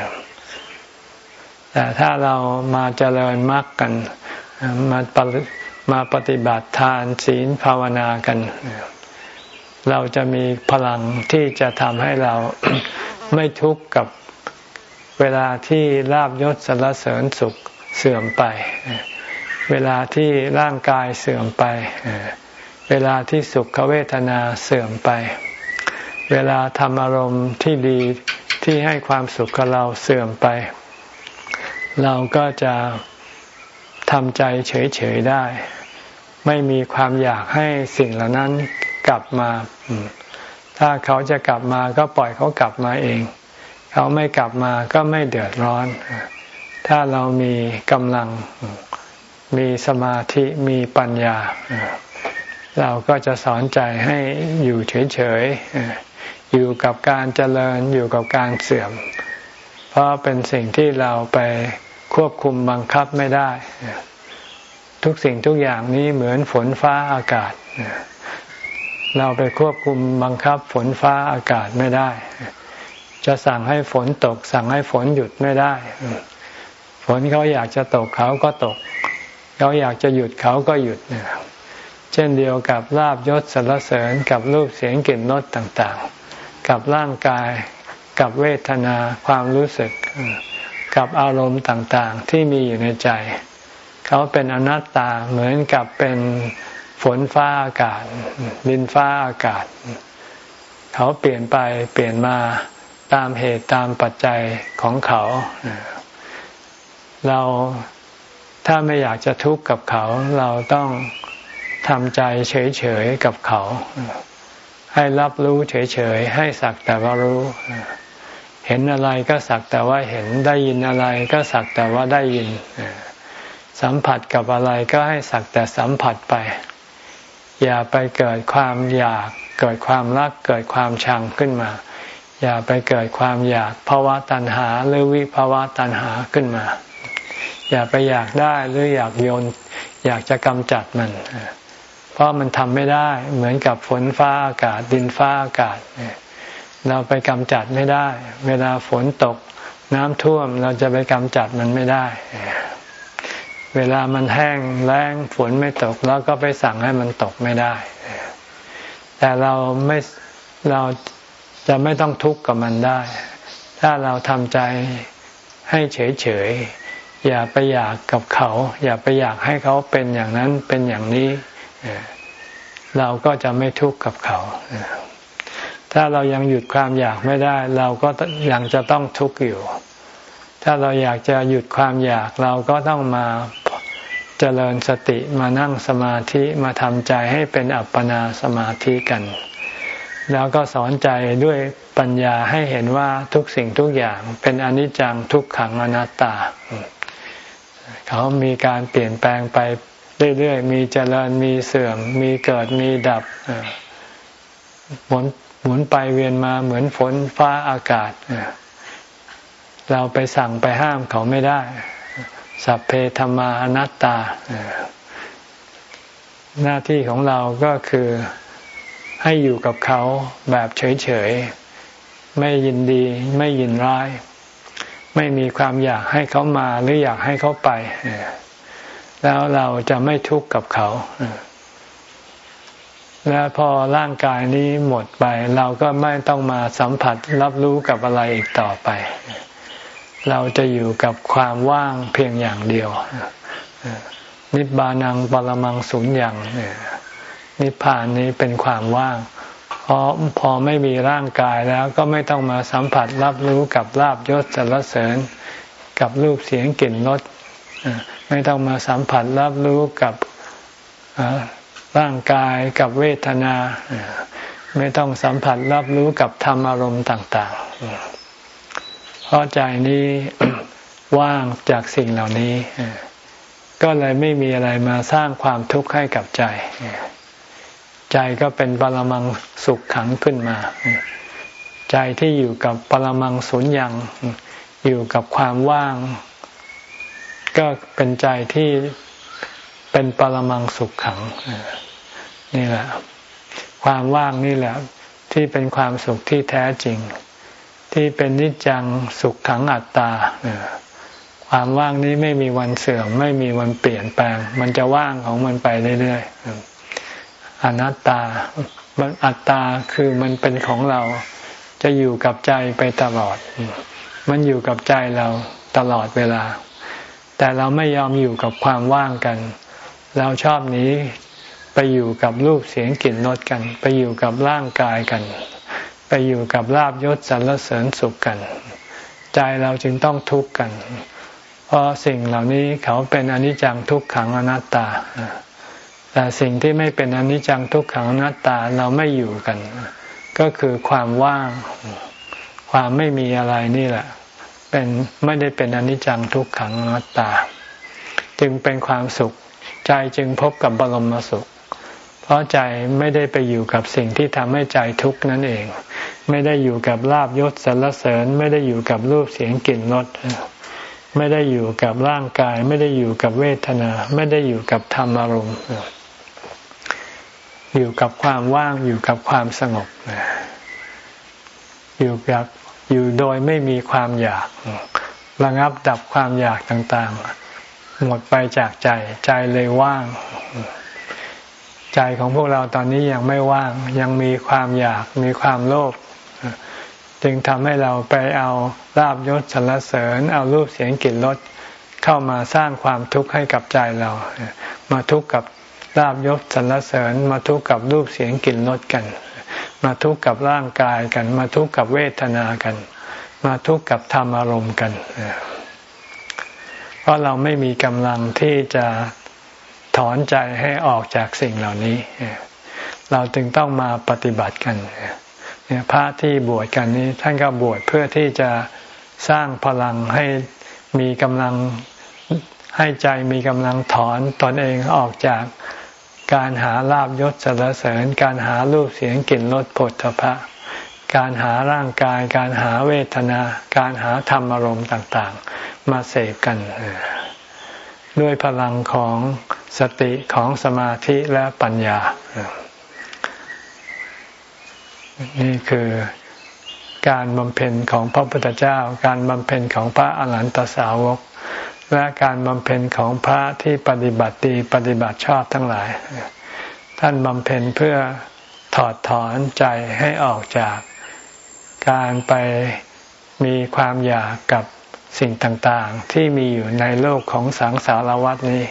แต่ถ้าเรามาเจริญมรรคกันมามาปฏิบัติทานศีลภาวนากันเราจะมีพลังที่จะทำให้เรา ไม่ทุกข์กับเวลาที่ลาภยศสรรเสริญสุขเสื่อมไปเวลาที่ร่างกายเสื่อมไปเวลาที่สุขเวทนาเสื่อมไปเวลาธรรมอารมณ์ที่ดีที่ให้ความสุขกับเราเสื่อมไปเราก็จะทำใจเฉยๆได้ไม่มีความอยากให้สิ่งเหล่านั้นกลับมาถ้าเขาจะกลับมาก็ปล่อยเขากลับมาเองเขาไม่กลับมาก็ไม่เดือดร้อนถ้าเรามีกำลังมีสมาธิมีปัญญาเราก็จะสอนใจให้อยู่เฉยๆอยู่กับการเจริญอยู่กับการเสื่อมเพราะเป็นสิ่งที่เราไปควบคุมบังคับไม่ได้ทุกสิ่งทุกอย่างนี้เหมือนฝนฟ้าอากาศเราไปควบคุมบังคับฝนฟ้าอากาศไม่ได้จะสั่งให้ฝนตกสั่งให้ฝนหยุดไม่ได้ฝนเขาอยากจะตกเขาก็ตกเขาอยากจะหยุดเขาก็หยุดเช่นเดียวกับลาภยศสรรเสริญกับรูปเสียงกลิ่นรสต่างๆกับร่างกายกับเวทนาความรู้สึกกับอารมณ์ต่างๆที่มีอยู่ในใจเขาเป็นอนัตตาเหมือนกับเป็นฝนฟ้าอากาศดินฟ้าอากาศเขาเปลี่ยนไปเปลี่ยนมาตามเหตุตามปัจจัยของเขาเราถ้าไม่อยากจะทุกข์กับเขาเราต้องทำใจเฉยๆกับเขาให้รับรู้เฉยๆให้สักแต่ว่ารู้เห็นอะไรก็สักแต่ว่าเห็นได้ยินอะไรก็สักแต่ว่าได้ยินสัมผัสกับอะไรก็ให้สักแต่สัมผัสไปอย่าไปเกิดความอยากเกิดความรักเกิดความชังขึ้นมาอย่าไปเกิดความอยากภวตัณหาหรือวิภวตัณหาขึ้นมาอย่าไปอยากได้หรืออยากโยนอยากจะกำจัดมันเพราะมันทำไม่ได้เหมือนกับฝนฟ้าอากาศดินฟ้าอากาศเราไปกำจัดไม่ได้เวลาฝนตกน้ำท่วมเราจะไปกำจัดมันไม่ได้เวลามันแห้งแล้งฝนไม่ตกแล้วก็ไปสั่งให้มันตกไม่ได้แต่เราไม่เราจะไม่ต้องทุกข์กับมันได้ถ้าเราทำใจให้เฉยๆอย่าไปอยากกับเขาอย่าไปอยากให้เขาเป็นอย่างนั้นเป็นอย่างนี้เราก็จะไม่ทุกข์กับเขาถ้าเรายังหยุดความอยากไม่ได้เราก็ยังจะต้องทุกข์อยู่ถ้าเราอยากจะหยุดความอยากเราก็ต้องมาเจริญสติมานั่งสมาธิมาทำใจให้เป็นอัปปนาสมาธิกันแล้วก็สอนใจด้วยปัญญาให้เห็นว่าทุกสิ่งทุกอย่างเป็นอนิจจังทุกขังอนัตตาเขามีการเปลี่ยนแปลงไปเรื่อยๆมีเจริญมีเสื่อมมีเกิดมีดับหมุนหมุนไปเวียนมาเหมือนฝนฟ้าอากาศเราไปสั่งไปห้ามเขาไม่ได้สัพเพธัมมาอนัตตาหน้าที่ของเราก็คือให้อยู่กับเขาแบบเฉยๆไม่ยินดีไม่ยินร้ายไม่มีความอยากให้เขามาหรืออยากให้เขาไปแล้วเราจะไม่ทุกข์กับเขาแล้วพอร่างกายนี้หมดไปเราก็ไม่ต้องมาสัมผัสรับรู้กับอะไรอีกต่อไปเราจะอยู่กับความว่างเพียงอย่างเดียวนิพพานังปรมังสุญญังนิพพานนี้เป็นความว่างเพราะพอไม่มีร่างกายแล้วก็ไม่ต้องมาสัมผัสรับรู้กับลาภยศสรรเสริญกับรูปเสียงกลิ่นรสไม่ต้องมาสัมผัสรับรู้กับร่างกายกับเวทนาไม่ต้องสัมผัสรับรู้กับธรรมอารมณ์ต่างๆเพราะใจนี้ว่างจากสิ่งเหล่านี้ก็เลยไม่มีอะไรมาสร้างความทุกข์ให้กับใจใจก็เป็นปรมังสุขขังขึ้นมาใจที่อยู่กับปรมังสุญญังอยู่กับความว่างก็เป็นใจที่เป็นปรมังสุขขังนี่แหละความว่างนี่แหละที่เป็นความสุขที่แท้จริงที่เป็นนิจจังสุขขังอัตตาความว่างนี้ไม่มีวันเสื่อมไม่มีวันเปลี่ยนแปลงมันจะว่างของมันไปเรื่อยๆอนัตตามันอัตตาคือมันเป็นของเราจะอยู่กับใจไปตลอดมันอยู่กับใจเราตลอดเวลาแต่เราไม่ยอมอยู่กับความว่างกันเราชอบหนีไปอยู่กับรูปเสียงกลิ่นรสกันไปอยู่กับร่างกายกันไปอยู่กับลาภยศสรรเสริญสุขกันใจเราจึงต้องทุกข์กันเพราะสิ่งเหล่านี้เขาเป็นอนิจจังทุกขังอนัตตาแต่สิ่งที่ไม่เป็นอนิจจังทุกขังอนัตตาเราไม่อยู่กันก็คือความว่างความไม่มีอะไรนี่แหละเป็นไม่ได้เป็นอนิจจังทุกขังอนัตตาจึงเป็นความสุขใจจึงพบกับบรมสุขเพราะใจไม่ได้ไปอยู่กับสิ่งที่ทำให้ใจทุกข์นั่นเองไม่ได้อยู่กับลาภยศสรรเสริญไม่ได้อยู่กับรูปเสียงกลิ่นรสไม่ได้อยู่กับร่างกายไม่ได้อยู่กับเวทนาไม่ได้อยู่กับธรรมอารมณ์อยู่กับความว่างอยู่กับความสงบอยู่กับอยู่โดยไม่มีความอยากระงับดับความอยากต่างๆหมดไปจากใจใจเลยว่างใจของพวกเราตอนนี้ยังไม่ว่างยังมีความอยากมีความโลภจึงทำให้เราไปเอาลาภยศสรรเสริญเอารูปเสียงกลิ่นรสเข้ามาสร้างความทุกข์ให้กับใจเรามาทุกข์กับลาภยศสรรเสริญมาทุกข์กับรูปเสียงกลิ่นรสกันมาทุกข์กับร่างกายกันมาทุกข์กับเวทนากันมาทุกข์กับธรรมอารมณ์กันเพราะเราไม่มีกำลังที่จะถอนใจให้ออกจากสิ่งเหล่านี้เราจึงต้องมาปฏิบัติกันพระที่บวชกันนี้ท่านก็บวชเพื่อที่จะสร้างพลังให้มีกำลังให้ใจมีกำลังถอนตนเองออกจากการหาลาภยศสรรเสริญการหารูปเสียงกลิ่นรสโผฏฐัพพะการหาร่างกายการหาเวทนาการหาธรรมอารมณ์ต่างๆมาเสพกันด้วยพลังของสติของสมาธิและปัญญานี่คือการบำเพ็ญของพระพุทธเจ้าการบำเพ็ญของพระอรหันตสาวกและการบำเพ็ญของพระที่ปฏิบัติดีปฏิบัติชอบทั้งหลายท่านบำเพ็ญเพื่อถอดถอนใจให้ออกจากการไปมีความอยากกับสิ่งต่างๆที่มีอยู่ในโลกของสังสารวัฏนี้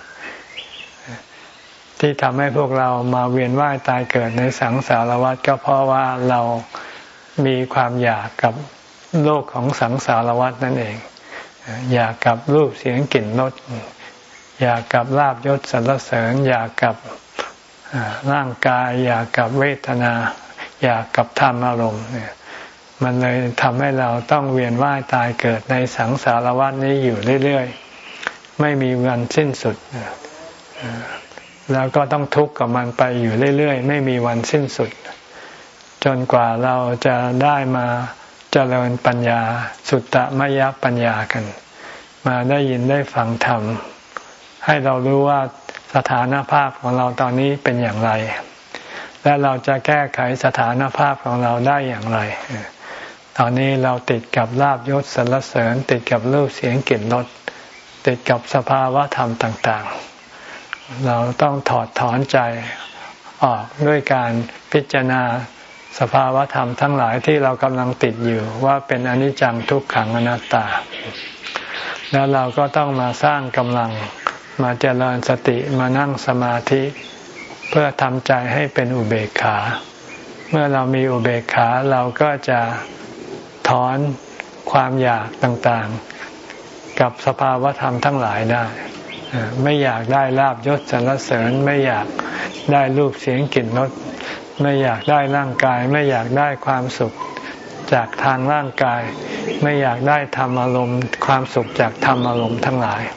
ที่ทำให้พวกเรามาเวียนว่ายตายเกิดในสังสารวัฏก็เพราะว่าเรามีความอยากกับโลกของสังสารวัฏนั่นเองอยากกับรูปเสียงกลิ่นรสอยากกับลาภยศสรรเสริญอยากกับร่างกายอยากกับเวทนาอยากกับธรรมอารมณ์เนี่ยมันเลยทำให้เราต้องเวียนว่ายตายเกิดในสังสารวัฏนี้อยู่เรื่อยๆไม่มีวันสิ้นสุดแล้วก็ต้องทุกข์กับมันไปอยู่เรื่อยๆไม่มีวันสิ้นสุดจนกว่าเราจะได้มาเจริญปัญญาสุตตมยปัญญากันมาได้ยินได้ฟังธรรมให้เรารู้ว่าสถานภาพของเราตอนนี้เป็นอย่างไรและเราจะแก้ไขสถานภาพของเราได้อย่างไรตอนนี้เราติดกับลาภยศสรรเสริญติดกับรูปเสียงกลิ่นรสติดกับสภาวะธรรมต่างๆเราต้องถอดถอนใจออกด้วยการพิจารณาสภาวะธรรมทั้งหลายที่เรากำลังติดอยู่ว่าเป็นอนิจจังทุกขังอนัตตาแล้วเราก็ต้องมาสร้างกำลังมาเจริญสติมานั่งสมาธิเพื่อทำใจให้เป็นอุเบกขาเมื่อเรามีอุเบกขาเราก็จะถอนความอยากต่างๆกับสภาวะธรรมทั้งหลายได้ไม่อยากได้ลาภยศสรรเสริญไม่อยากได้รูปเสียงกลิ่นรสไม่อยากได้ร่างกายไม่อยากได้ความสุขจากทางร่างกายไม่อยากได้ธรรมอารมณ์ความสุขจากธรรมอารมณ์ทั้งหลาย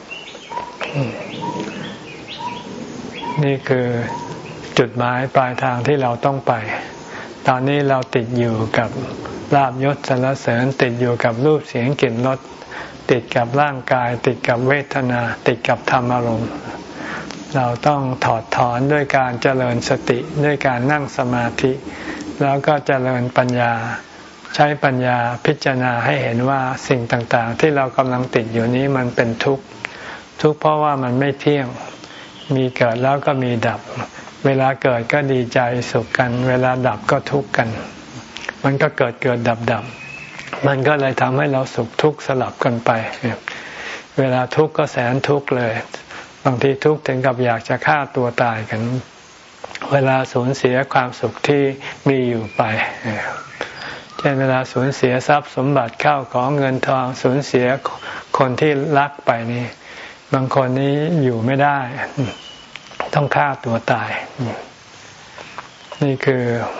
นี่คือจุดหมายปลายทางที่เราต้องไปตอนนี้เราติดอยู่กับลาภยศสรรเสริญติดอยู่กับรูปเสียงกลิ่นรสติดกับร่างกายติดกับเวทนาติดกับธรรมอารมณ์เราต้องถอดถอนด้วยการเจริญสติด้วยการนั่งสมาธิแล้วก็เจริญปัญญาใช้ปัญญาพิจารณาให้เห็นว่าสิ่งต่างๆที่เรากำลังติดอยู่นี้มันเป็นทุกข์ทุกข์เพราะว่ามันไม่เที่ยงมีเกิดแล้วก็มีดับเวลาเกิดก็ดีใจสุขกันเวลาดับก็ทุกข์กันมันก็เกิดเกิดดับดับมันก็เลยทำให้เราสุขทุกข์สลับกันไปเวลาทุกข์ก็แสนทุกข์เลยบางทีทุกข์ถึงกับอยากจะฆ่าตัวตายกันเวลาสูญเสียความสุขที่มีอยู่ไปเช่นเวลาสูญเสียทรัพย์สมบัติเข้าของเงินทองสูญเสียคนที่รักไปนี่บางคนนี้อยู่ไม่ได้ต้องฆ่าตัวตายนี่คือ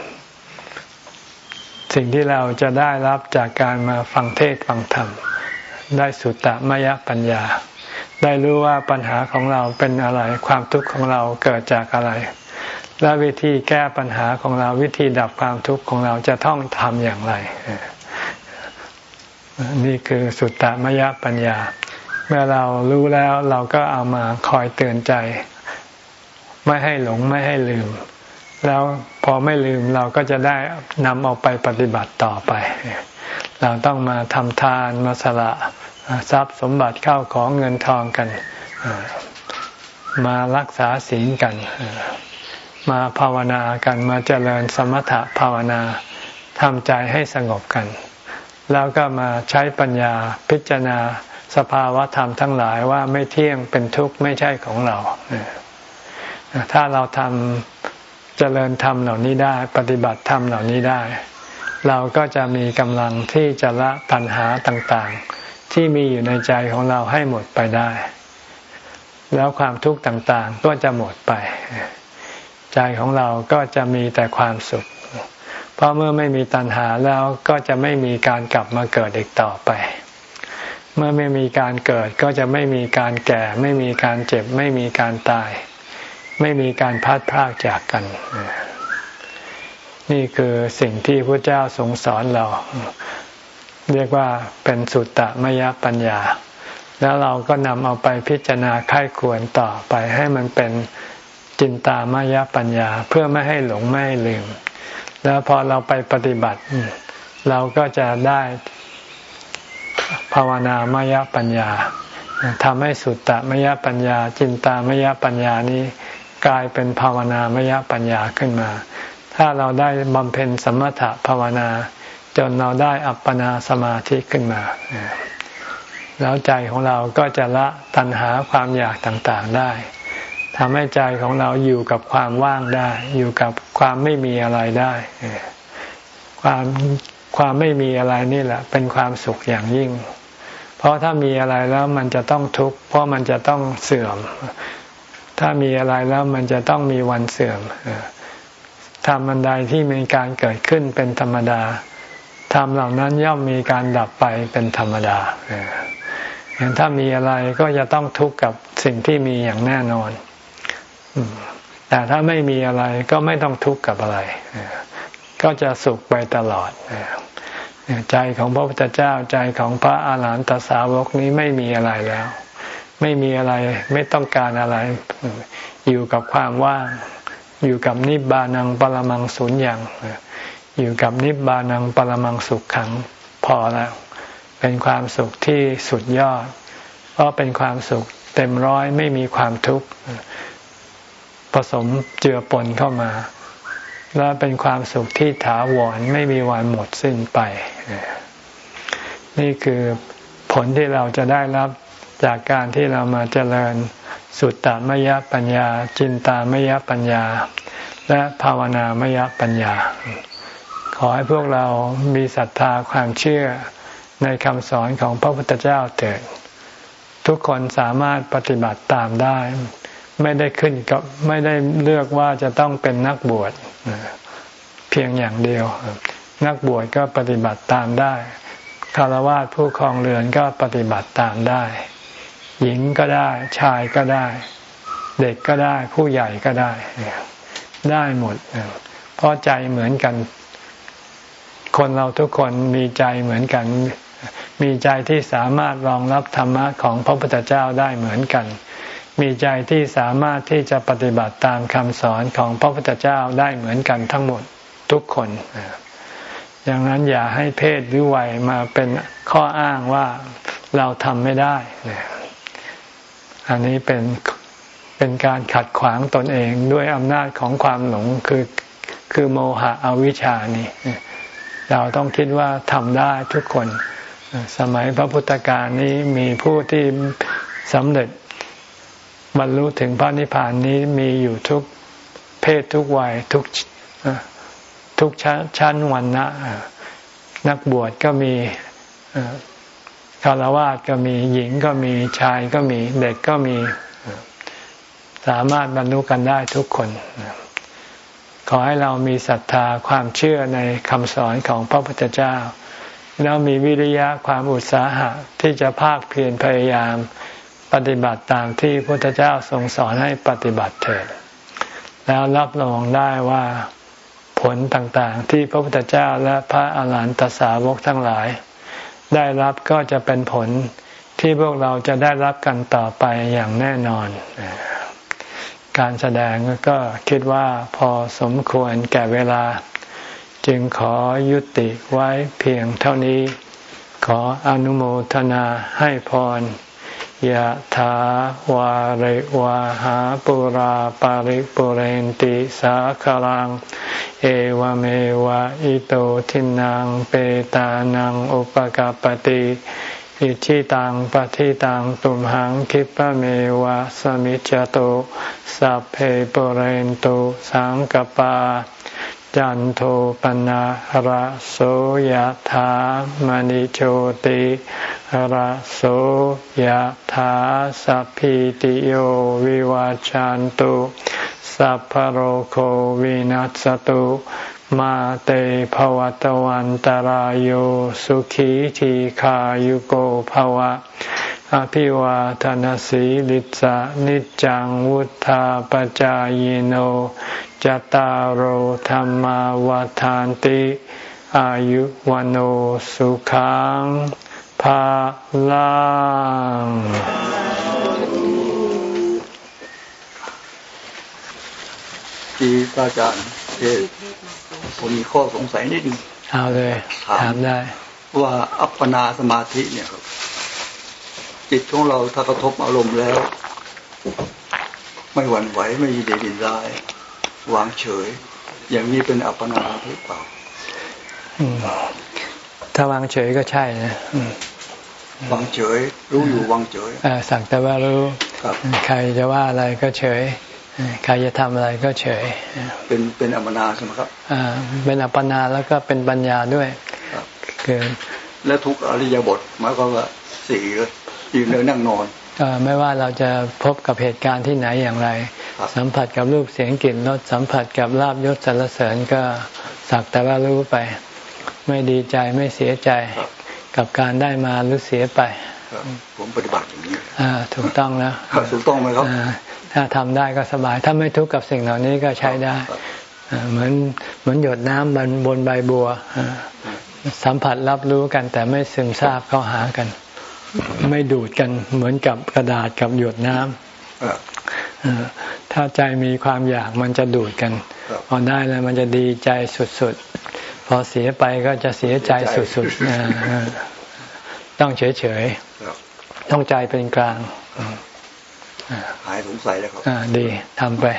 สิ่งที่เราจะได้รับจากการมาฟังเทศน์ฟังธรรมได้สุตตมยปัญญาได้รู้ว่าปัญหาของเราเป็นอะไรความทุกข์ของเราเกิดจากอะไรและวิธีแก้ปัญหาของเราวิธีดับความทุกข์ของเราจะต้องทำอย่างไรนี่คือสุตตมยปัญญาเมื่อเรารู้แล้วเราก็เอามาคอยเตือนใจไม่ให้หลงไม่ให้ลืมแล้วพอไม่ลืมเราก็จะได้นำเอาไปปฏิบัติต่อไปเราต้องมาทำทานมาสละทรัพย์สมบัติเข้าของเงินทองกันมารักษาศีลกันมาภาวนากันมาเจริญสมถะภาวนาทำใจให้สงบกันแล้วก็มาใช้ปัญญาพิจารณาสภาวะธรรมทั้งหลายว่าไม่เที่ยงเป็นทุกข์ไม่ใช่ของเราถ้าเราทำเจริญธรรมเหล่านี้ได้ปฏิบัติธรรมเหล่านี้ได้เราก็จะมีกำลังที่จะละตัณหาต่างๆที่มีอยู่ในใจของเราให้หมดไปได้แล้วความทุกข์ต่างๆก็จะหมดไปใจของเราก็จะมีแต่ความสุขเพราะเมื่อไม่มีตัณหาแล้วก็จะไม่มีการกลับมาเกิดอีกต่อไปเมื่อไม่มีการเกิดก็จะไม่มีการแก่ไม่มีการเจ็บไม่มีการตายไม่มีการพลัดพรากจากกันนี่คือสิ่งที่พระเจ้าทรงสอนเราเรียกว่าเป็นสุตตมยปัญญาแล้วเราก็นำเอาไปพิจารณาไข้ควรต่อไปให้มันเป็นจินตามยปัญญาเพื่อไม่ให้หลงไม่ให้ลืมแล้วพอเราไปปฏิบัติเราก็จะได้ภาวนามยปัญญาทำให้สุตตมยปัญญาจินตามยปัญญานี้กลายเป็นภาวนามยปัญญาขึ้นมาถ้าเราได้บำเพ็ญสมถะภาวนาจนเราได้อัปปนาสมาธิขึ้นมาแล้วใจของเราก็จะละตัณหาความอยากต่างๆได้ทำให้ใจของเราอยู่กับความว่างได้อยู่กับความไม่มีอะไรได้ความความไม่มีอะไรนี่แหละเป็นความสุขอย่างยิ่งเพราะถ้ามีอะไรแล้วมันจะต้องทุกข์เพราะมันจะต้องเสื่อมถ้ามีอะไรแล้วมันจะต้องมีวันเสื่อมธรรมอันใดที่มีการเกิดขึ้นเป็นธรรมดาธรรมเหล่านั้นย่อมมีการดับไปเป็นธรรมดาอย่างถ้ามีอะไรก็จะต้องทุกข์กับสิ่งที่มีอย่างแน่นอนแต่ถ้าไม่มีอะไรก็ไม่ต้องทุกข์กับอะไรก็จะสุขไปตลอดใจของพระพุทธเจ้าใจของพระอาหารหันตสาวกนี้ไม่มีอะไรแล้วไม่มีอะไรไม่ต้องการอะไรอยู่กับความว่างอยู่กับนิบานังปรมังสุญญังอยู่กับนิบานังปรมังสุขขังพอแล้วเป็นความสุขที่สุดยอดเพราะเป็นความสุขเต็มร้อยไม่มีความทุกข์ผสมเจือปนเข้ามาและเป็นความสุขที่ถาวรไม่มีวันหมดสิ้นไปนี่คือผลที่เราจะได้รับจากการที่เรามาเจริญสุตตมยปัญญาจินตามยปัญญาและภาวนามยปัญญาขอให้พวกเรามีศรัทธาความเชื่อในคำสอนของพระพุทธเจ้าเถิดทุกคนสามารถปฏิบัติตามได้ไม่ได้ขึ้นกับไม่ได้เลือกว่าจะต้องเป็นนักบวชเพียงอย่างเดียวนักบวชก็ปฏิบัติตามได้ฆราวาสผู้ครองเรือนก็ปฏิบัติตามได้หญิงก็ได้ชายก็ได้เด็กก็ได้ผู้ใหญ่ก็ได้ได้หมดเพราะใจเหมือนกันคนเราทุกคนมีใจเหมือนกันมีใจที่สามารถรองรับธรรมะของพระพุทธเจ้าได้เหมือนกันมีใจที่สามารถที่จะปฏิบัติตามคำสอนของพระพุทธเจ้าได้เหมือนกันทั้งหมดทุกคนดังนั้นอย่าให้เพศหรือวัยมาเป็นข้ออ้างว่าเราทำไม่ได้อันนี้เป็นเป็นการขัดขวางตนเองด้วยอำนาจของความหลงคือคือโมหะอวิชชานี่เราต้องคิดว่าทำได้ทุกคนสมัยพระพุทธกาลนี้มีผู้ที่สำเร็จบรรลุถึงพระนิพพานนี้มีอยู่ทุกเพศทุกวัยทุกทุกชั้นวรรณะนักบวชก็มีฆราวาสก็มีหญิงก็มีชายก็มีเด็กก็มีสามารถบรรลุกันได้ทุกคนขอให้เรามีศรัทธาความเชื่อในคำสอนของพระพุทธเจ้าแล้วมีวิริยะความอุตสาหะที่จะภาคเพียรพยายามปฏิบัติตามที่พระพุทธเจ้าทรงสอนให้ปฏิบัติเถิดแล้วรับรองได้ว่าผลต่างๆที่พระพุทธเจ้าและพระอาหารหันตสาวกทั้งหลายได้รับก็จะเป็นผลที่พวกเราจะได้รับกันต่อไปอย่างแน่นอนการแสดงก็คิดว่าพอสมควรแก่เวลาจึงขอยุติไว้เพียงเท่านี้ขออนุโมทนาให้พรยะถาวาริวาหาปุราปาริปุเรนติสาคลังเอวเมวะอิโตทินังเปตานังอุปกัปปติอิชิตังปฏิตังตุมหังคิปะเมวะสมิจจตุสัพเพปุเรนตุสังกปาจันโทปนะระโสยถามณิโชติระโสยถาสัพพิติโยวิวัจจันตุสัพพโรโควินัสตุมาเตภวัตวันตารโยสุขีทีขายุโกภวะอภิวาทนสีลิสะนิจังวุธาปจายโนจตารโหธรรมวาทานติอายุวันโอสุขังภาลังที่พระอาจารย์เทศผมมีข้อสงสัยนิดนึงเอาเลยถามได้ว่าอัปปนาสมาธิเนี่ยครับจิตของเราถ้ากระทบอารมณ์แล้วไม่หวั่นไหวไม่ยินดียินร้ายวางเฉยอย่างนี้เป็นอัปปนาหรือเปล่าถ้าวางเฉยก็ใช่นะวางเฉยรู้อยู่วางเฉยสักแต่ว่ารู้ใครจะว่าอะไรก็เฉยใครจะทำอะไรก็เฉยเป็นเป็นอัปปนาใช่ไหมครับอ่าเป็นอัปปนาแล้วก็เป็นปัญญาด้วยคือและทุกอริยบทหมายความว่าสี่ยืนเดินนั่งนอนไม่ว่าเราจะพบกับเหตุการณ์ที่ไหนอย่างไรสัมผัสกับรูปเสียงกลิ่นรสสัมผัสกับลาภยศสรรเสริญก็สักแต่ว่ารู้ไปไม่ดีใจไม่เสียใจกับการได้มาหรือเสียไปผมปฏิบัติอย่างนี้อ่าถูกต้องแล้วถูกต้องไหมครับถ้าทำได้ก็สบายถ้าไม่ทุกข์กับสิ่งเหล่านี้ก็ใช้ได้เหมือนเหมือนหยดน้ำบนบนใบบัวสัมผัสรับรู้กันแต่ไม่ซึมซาบเข้าหากันไม่ดูดกันเหมือนกับกระดาษกับหยดน้ำถ้าใจมีความอยากมันจะดูดกันพอได้แล้วมันจะดีใจสุดๆพอเสียไปก็จะเสียใจสุดๆต้องเฉยๆต้องใจเป็นกลางหายสงสัยแล้วครับดีทำไป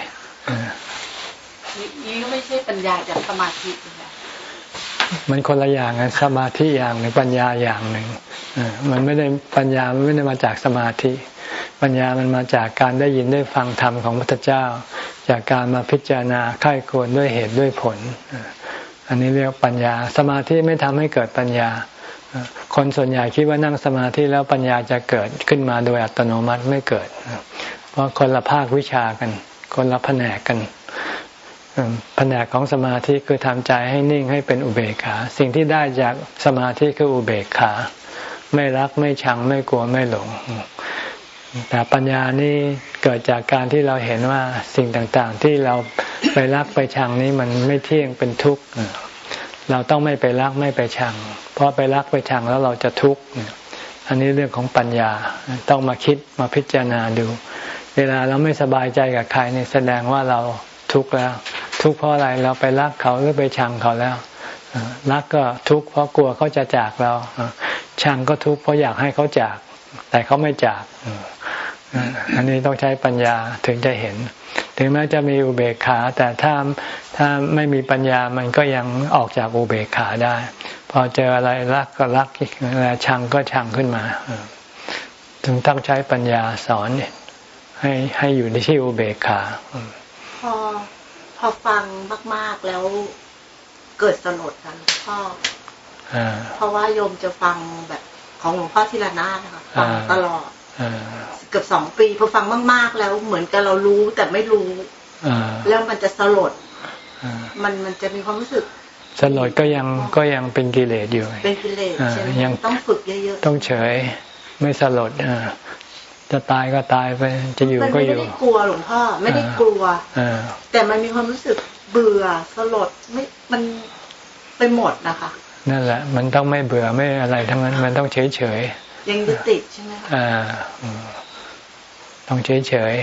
นี่ก็ไม่ใช่ปัญญาจากสมาธิมันคนละอย่างกันสมาธิอย่างหนึ่งปัญญาอย่างหนึ่งมันไม่ได้ปัญญามันไม่ได้มาจากสมาธิปัญญามันมาจากการได้ยินได้ฟังธรรมของพระพุทธเจ้าจากการมาพิจารณาไข้ควรด้วยเหตุด้วยผลอันนี้เรียกปัญญาสมาธิไม่ทำให้เกิดปัญญาคนส่วนใหญ่คิดว่านั่งสมาธิแล้วปัญญาจะเกิดขึ้นมาโดยอัตโนมัติไม่เกิดเพราะคนละภาควิชากันคนละแผนกกันแผนกของสมาธิคือทำใจให้นิ่งให้เป็นอุเบกขาสิ่งที่ได้จากสมาธิคืออุเบกขาไม่รักไม่ชังไม่กลัวไม่หลงแต่ปัญญานี่เกิดจากการที่เราเห็นว่าสิ่งต่างๆที่เราไปรักไปชังนี้มันไม่เที่ยงเป็นทุกข์เราต้องไม่ไปรักไม่ไปชังเพราะไปรักไปชังแล้วเราจะทุกข์อันนี้เรื่องของปัญญาต้องมาคิดมาพิจารณาดูเวลาเราไม่สบายใจกับใครนี่แสดงว่าเราทุกข์แล้วทุกข์เพราะอะไรเราไปรักเขาหรือไปชังเขาแล้วรักก็ทุกข์เพราะกลัวเขาจะจากเราชังก็ทุกข์เพราะอยากให้เขาจากแต่เขาไม่จากอันนี้ต้องใช้ปัญญาถึงจะเห็นถึงแม้จะมีอุเบกขาแต่ถ้าถ้าไม่มีปัญญามันก็ยังออกจากอุเบกขาได้พอเจออะไรรักก็รักอะไรชังก็ชังขึ้นมาถึงต้องใช้ปัญญาสอนให้ให้อยู่ในที่อุเบกขาพอพอฟังมากๆแล้วเกิดสลดกันพ่อเพราะว่าโยมจะฟังแบบของหลวงพ่อธีรนาถนะคะฟังตลอดเกือบสองปีพอฟังมากๆแล้วเหมือนกับเรารู้แต่ไม่รู้แล้วมันจะสลดมันมันจะมีความรู้สึกสลดก็ยังก็ยังเป็นกิเลสอยู่เป็นกิเลสใช่ไหมยังต้องฝึกเยอะๆต้องเฉยไม่สลดจะตายก็ตายไปจะอยู่ก็อยู่ไม่ได้กลัวหลวงพ่อไม่ได้กลัวแต่มันมีความรู้สึกเบื่อสลดไม่มันไปหมดนะคะนั่นแหละมันต้องไม่เบื่อไม่อะไรทั้งนั้นมันต้องเฉยเฉยยังยึดติดใช่ไหมคะอ่าต้องเฉยเฉย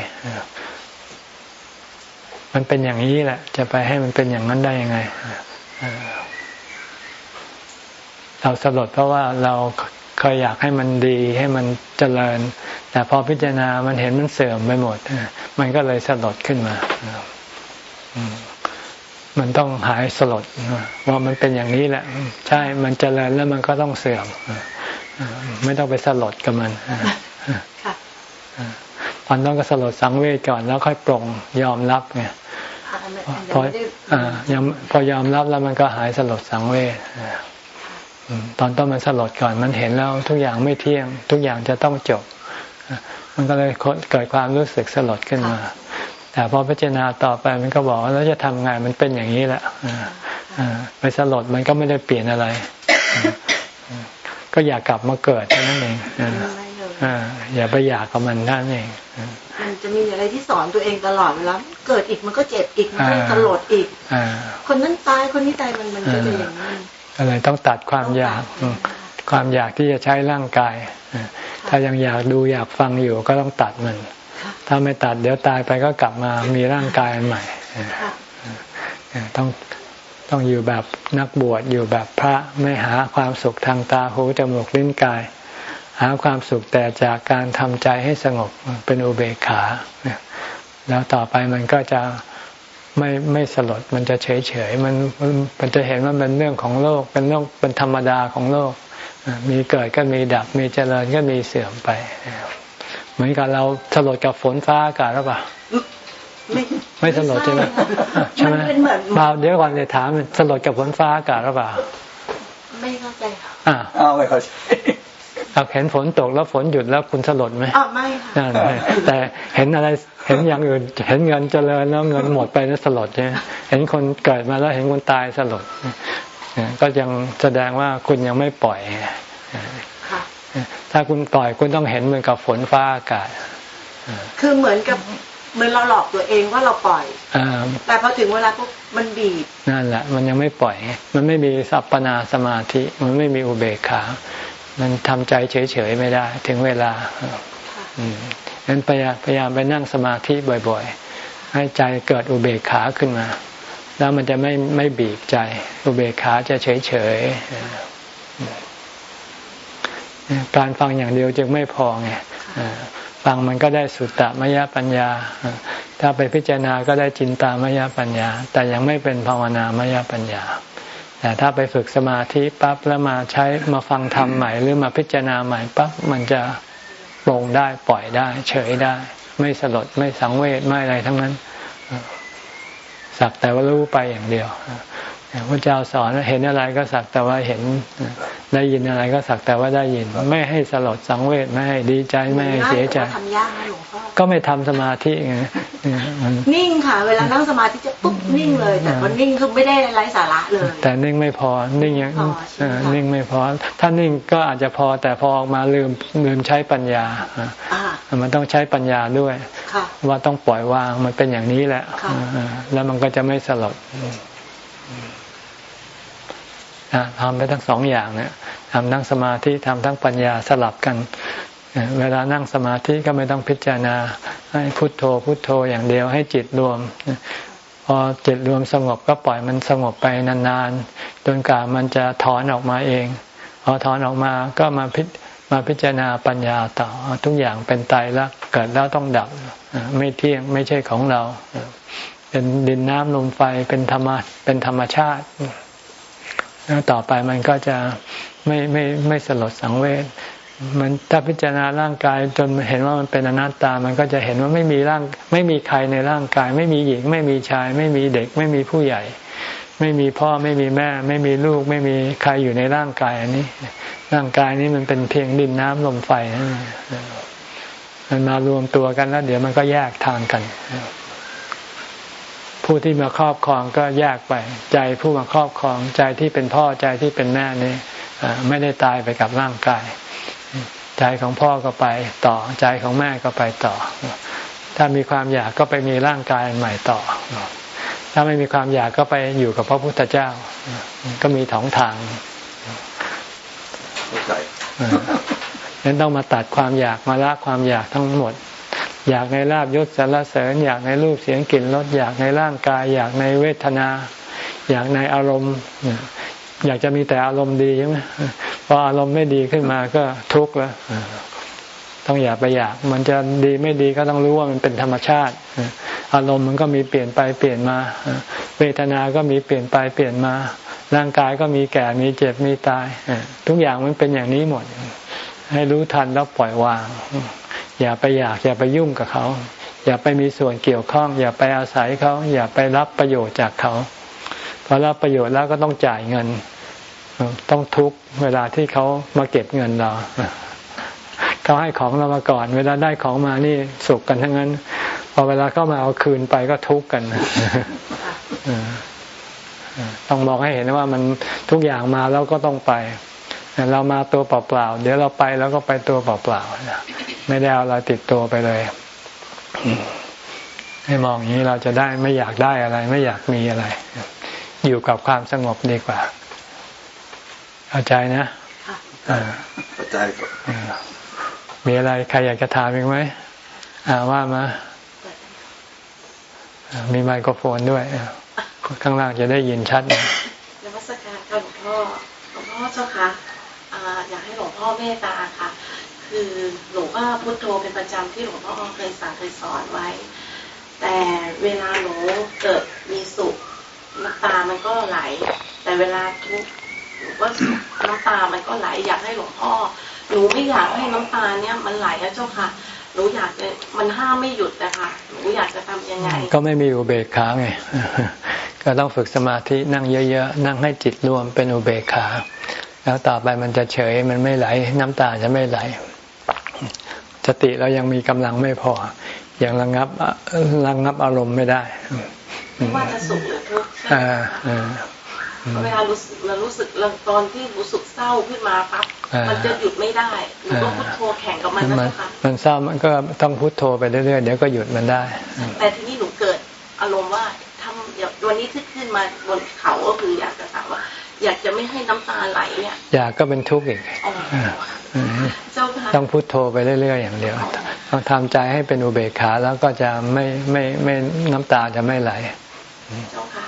มันเป็นอย่างนี้แหละจะไปให้มันเป็นอย่างนั้นได้ยังไงเราสลดเพราะว่าเราเคยอยากให้มันดีให้มันเจริญแต่พอพิจารณามันเห็นมันเสื่อมไปหมดมันก็เลยสลดขึ้นมามันต้องหายสลดว่ามันเป็นอย่างนี้แหละใช่มันเจริญแล้วมันก็ต้องเสื่อมไม่ต้องไปสลดกับมันตอนนั้นก็สลดสังเวชก่อนแล้วค่อยปรงยอมรับไงพอยอมพอยอมรับแล้วมันก็หายสลดสังเวชตอนต้นมันสลดก่อนมันเห็นแล้วทุกอย่างไม่เที่ยงทุกอย่างจะต้องจบมันก็เลยเกิดความรู้สึกสลดขึ้นมาแต่พอพิจารณาต่อไปมันก็บอกว่าแล้วจะทำไงมันเป็นอย่างนี้แหละไปสลดมันก็ไม่ได้เปลี่ยนอะไรก็อยากกลับมาเกิดนั่นเองอย่าไปอยากกับมันนั่นเองมันจะมีอะไรที่สอนตัวเองตลอดเวลาเกิดอีกมันก็เจ็บอีกมันก็สลดอีกคนนั้นตายคนนี้ตายมันมันก็จะอย่างนั้นอะไรต้องตัดความอยากความอยากที่จะใช้ร่างกายถ้ายังอยากดูอยากฟังอยู่ก็ต้องตัดมันถ้าไม่ตัดเดี๋ยวตายไปก็กลับมามีร่างกายใหม่ต้องต้องอยู่แบบนักบวชอยู่แบบพระไม่หาความสุขทางตาหูจมูกลิ้นกายหาความสุขแต่จากการทำใจให้สงบเป็นอุเบกขาแล้วต่อไปมันก็จะไม่ไม่สลดมันจะเฉยเฉยมันมันจะเห็นว่าเป็นเรื่องของโลกเป็นเรื่องเป็นธรรมดาของโลกมีเกิดก็มีดับมีเจริญก็มีเสื่อมไปเหมือนกับเราสลดกับฝนฟ้าอากาศหรือเปล่าไม่ไม่สลดใช่ไหมใช่ไหมมาเดี๋ยวก่อนเลยถามสลดกับฝนฟ้าอากาศหรือเปล่าไม่เข้าใจค่ะอ่าอ้าวไม่เข้าใจเอาเห็นฝนตกแล้วฝนหยุดแล้วคุณสลดไหมอ๋อไม่ค่ะแต่เห็นอะไรเห็นอย่างอื่นเห็นเงินเจริญแล้วเงินหมดไปแล้วสลดใช่ไหมเห็นคนเกิดมาแล้วเห็นคนตายสลดก็ยังแสดงว่าคุณยังไม่ปล่อยถ้าคุณปล่อยคุณต้องเห็นเหมือนกับฝนฟ้าอากาศคือเหมือนกับเหมือนเราหลอกตัวเองว่าเราปล่อยแต่พอถึงเวลาปุ๊บมันบีบนั่นแหละมันยังไม่ปล่อยมันไม่มีสัพพนาสมาธิมันไม่มีอุเบกขามันทำใจเฉยๆไม่ได้ถึงเวลางั้นพยายามพยายามไปนั่งสมาธิบ่อยๆให้ใจเกิดอุเบกขาขึ้นมาแล้วมันจะไม่ไม่บีบใจอุเบกขาจะเฉยๆการฟังอย่างเดียวจึงไม่พอไงฟังมันก็ได้สุตตมยปัญญาถ้าไปพิจารณาก็ได้จินตามยปัญญาแต่ยังไม่เป็นภาวนามยปัญญาแต่ถ้าไปฝึกสมาธิปั๊บแล้วมาใช้มาฟังธรรมใหม่หรือมาพิจารณาใหม่ปั๊บมันจะปลงได้ปล่อยได้เฉยได้ไม่สลดไม่สังเวชไม่อะไรทั้งนั้นสักแต่ว่ารู้ไปอย่างเดียวพระเจ้าสอนเห็นอะไรก็สักแต่ว่าเห็นได้ยินอะไรก็สักแต่ว่าได้ยินไม่ให้สลดสังเวชไม่ให้ดีใจไม่ให้เสียใจทำยากนะหลวงพ่อก็ไม่ทำสมาธิไงนิ่งค่ะเวลานั่งสมาธิจะปุ๊บนิ่งเลยแต่พอนิ่งคือไม่ได้ไร้สาระเลยแต่นิ่งไม่พอนิ่งยังนิ่งไม่พอถ้านิ่งก็อาจจะพอแต่พอออกมาลืมลืมใช้ปัญญามันต้องใช้ปัญญาด้วยว่าต้องปล่อยวางมันเป็นอย่างนี้แหละแล้วมันก็จะไม่สลดทำไปทั้งสองอย่างเนี่ยทำทั้งสมาธิทำทั้งปัญญาสลับกันเวลานั่งสมาธิก็ไม่ต้องพิจารณาให้พุทโธพุทโธอย่างเดียวให้จิตรวมพอจิตรวมสงบก็ปล่อยมันสงบไปนานๆจนกว่ามันจะถอนออกมาเองพอถอนออกมาก็มาพิมาพิจารณาปัญญาต่อทุกอย่างเป็นไตรลักษณ์เกิดแล้วต้องดับไม่เที่ยงไม่ใช่ของเราเป็นดินน้ำลมไฟเป็นธรรมะเป็นธรรมชาติแล้วต่อไปมันก็จะไม่ไม่ไม่สลดสังเวชมันถ้าพิจารณาร่างกายจนเห็นว่ามันเป็นอนัตตามันก็จะเห็นว่าไม่มีร่างไม่มีใครในร่างกายไม่มีหญิงไม่มีชายไม่มีเด็กไม่มีผู้ใหญ่ไม่มีพ่อไม่มีแม่ไม่มีลูกไม่มีใครอยู่ในร่างกายอันนี้ร่างกายนี้มันเป็นเพียงดินน้ำลมไฟมันมารวมตัวกันแล้วเดี๋ยวมันก็แยกทางกันผู้ที่มาครอบครองก็แยกไปใจผู้มาครอบครองใจที่เป็นพ่อใจที่เป็นแม่นี่ไม่ได้ตายไปกับร่างกายใจของพ่อก็ไปต่อใจของแม่ก็ไปต่อถ้ามีความอยากก็ไปมีร่างกายใหม่ต่อถ้าไม่มีความอยากก็ไปอยู่กับพระพุทธเจ้าก็มีสองทางเข้าใจนั้นต้องมาตัดความอยากมาละความอยากทั้งหมดอยากในลาภยศสรรเสริญอยากในรูปเสียงกลิ่นรสอยากในร่างกายอยากในเวทนาอยากในอารมณ์อยากจะมีแต่อารมณ์ดีใช่ไหมพออารมณ์ไม่ดีขึ้นมาก็ทุกข์แล้วต้องอย่าไปอยากมันจะดีไม่ดีก็ต้องรู้ว่ามันเป็นธรรมชาติอารมณ์มันก็มีเปลี่ยนไปเปลี่ยนมาเวทนาก็มีเปลี่ยนไปเปลี่ยนมาร่างกายก็มีแก่มีเจ็บมีตายทุกอย่างมันเป็นอย่างนี้หมดให้รู้ทันแล้วปล่อยวางอย่าไปอยากอย่าไปยุ่งกับเขาอย่าไปมีส่วนเกี่ยวข้องอย่าไปอาศัยเขาอย่าไปรับประโยชน์จากเขาพอรับประโยชน์แล้วก็ต้องจ่ายเงินต้องทุกข์เวลาที่เขามาเก็บเงินเราเขาให้ของเรามาก่อนเวลาได้ของมานี่สุขกันทั้งนั้นพอเวลาเข้ามาเอาคืนไปก็ทุกข์กันต้องบอกให้เห็นว่ามันทุกอย่างมาแล้วก็ต้องไปเรามาตัวเปล่าๆเดี๋ยวเราไปแล้วก็ไปตัวเปล่าๆไม่ได้เอาอะไรติดตัวไปเลยให้มองอย่างนี้เราจะได้ไม่อยากได้อะไรไม่อยากมีอะไรอยู่กับความสงบดีกว่าเข้าใจนะเข้าใจครับมีอะไรใครอยากจะถามอีกไหมอ่าว่ามามีไมโครโฟนด้วยข้างล่างจะได้ยินชัดนมัสการค่ะหลวงพ่อหลวงพ่อเจ้าค่ะอยากให้หลวงพ่อเมตตาค่ะคือหนูก็พุทโธเป็นประจำที่หลวงพ่อเคยสั่งเคยสอนไว้แต่เวลาหนูเกิดมีสุขน้ำตามันก็ไหลแต่เวลาทุกข์หนูก็น้ำตามันก็ไหลอยากให้หลวงพ่อหนูไม่อยากให้น้ำตาเนี่ยมันไหลนะเจ้าค่ะหนูอยากจะมันห้ามไม่หยุดนะคะหนูอยากจะทำยังไงก็ไม่มีอุเบกขาไงก็ต้องฝึกสมาธินั่งเยอะๆนั่งให้จิตรวมเป็นอุเบกขาแล้วต่อไปมันจะเฉยมันไม่ไหลน้ำตาจะไม่ไหลสติเรายังมีกำลังไม่พอยังระงับระงับอารมณ์ไม่ได้ไม่ว่าจะสุขหรือทุกข์เวลารู้สึกเรารู้สึกตอนที่รู้สึกเศร้าขึ้นมาปั๊บมันจะหยุดไม่ได้หนูต้องพุทโธแข่งกับมันนะคะมันเศร้ามันก็ต้องพุทโธไปเรื่อยๆเดี๋ยวก็หยุดมันได้แต่ทีนี้หนูเกิดอารมณ์ว่าทำวันนี้ที่ขึ้นมาบนเขาก็คืออยากจะถามว่าอยากจะไม่ให้น้ำตาไหลเนี่ยอยากก็เป็นทุกข์อีกต้องพุทโธไปเรื่อยๆอย่างเดียวต้องทำใจให้เป็นอุเบกขาแล้วก็จะไม่ไม่ไม่น้ำตาจะไม่ไหลเจ้าค่ะ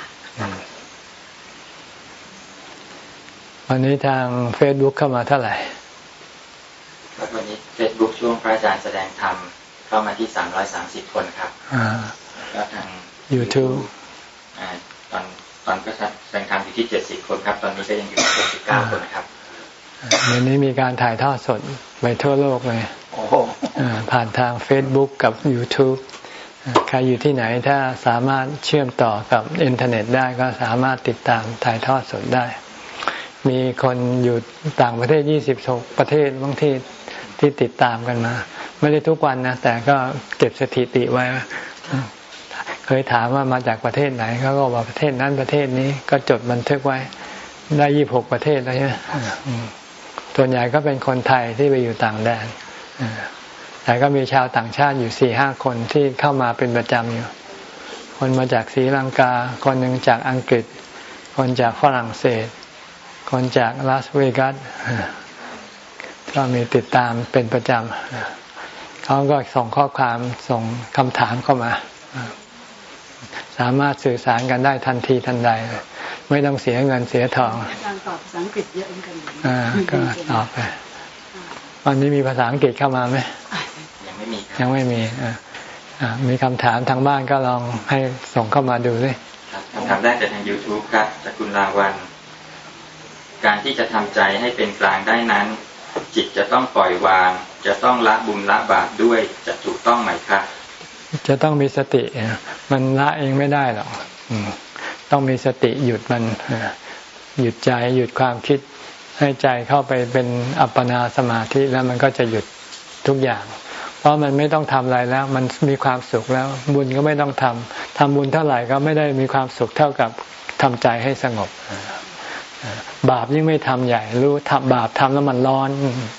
วันนี้ทาง Facebook เข้ามาเท่าไหร่ครับวันนี้ Facebook ช่วงพระอาจารย์แสดงธรรมเข้ามาที่สามร้อยสามสิบคนครับแล้วทาง YouTube ตอนตอนก็แสดงธรรมอยู่ที่เจ็ดสิบคนครับตอนนี้ก็ยังอยู่หกสิบเก้าคนครับวันนี้มีการถ่ายทอดสดไปทั่วโลกเลยผ่านทาง Facebook กับ YouTube ใครอยู่ที่ไหนถ้าสามารถเชื่อมต่อกับอินเทอร์เน็ตได้ก็สามารถติดตามถ่ายทอดสดได้มีคนอยู่ต่างประเทศยี่สิบหกประเทศบางที่ที่ติดตามกันมาไม่ได้ทุกวันนะแต่ก็เก็บสถิติไว้เคยถามว่ามาจากประเทศไหนเขาก็บอกประเทศนั้นประเทศนี้ก็จดบันทึกไว้ได้ยี่สิบหกประเทศแล้วใช่ไหมส่วนใหญ่ก็เป็นคนไทยที่ไปอยู่ต่างแดนแต่ก็มีชาวต่างชาติอยู่สี่ห้าคนที่เข้ามาเป็นประจำอยู่คนมาจากศรีลังกาคนหนึ่งจากอังกฤษคนจากฝรั่งเศสคนจากลาสเวกัสก็มีติดตามเป็นประจำเขาก็ส่งข้อความส่งคำถามเข้ามาสามารถสื่อสารกันได้ทันทีทันใดไม่ต้องเสียเงินเสียทองการตอบภาษาอังกฤษเยอะเหมือนกันอ่าก็ตอบไปวันนี้มีภาษาอังกฤษเข้ามาไหมยังไม่มียังไม่มีอ่ามีคำถามทางบ้านก็ลองให้ส่งเข้ามาดูสิคำถามแรกจากทาง YouTube ครับจากคุณราวันการที่จะทำใจให้เป็นกลางได้นั้นจิตจะต้องปล่อยวางจะต้องละบุญละบาปด้วยจะถูกต้องไหมครับจะต้องมีสติมันละเองไม่ได้หรอกต้องมีสติหยุดมันหยุดใจหยุดความคิดให้ใจเข้าไปเป็นอัปปนาสมาธิแล้วมันก็จะหยุดทุกอย่างเพราะมันไม่ต้องทำอะไรแล้วมันมีความสุขแล้วบุญก็ไม่ต้องทำทำบุญเท่าไหร่ก็ไม่ได้มีความสุขเท่ากับทำใจให้สงบบาปยิ่งไม่ทำใหญ่รู้ทำบาปทำแล้วมันร้อน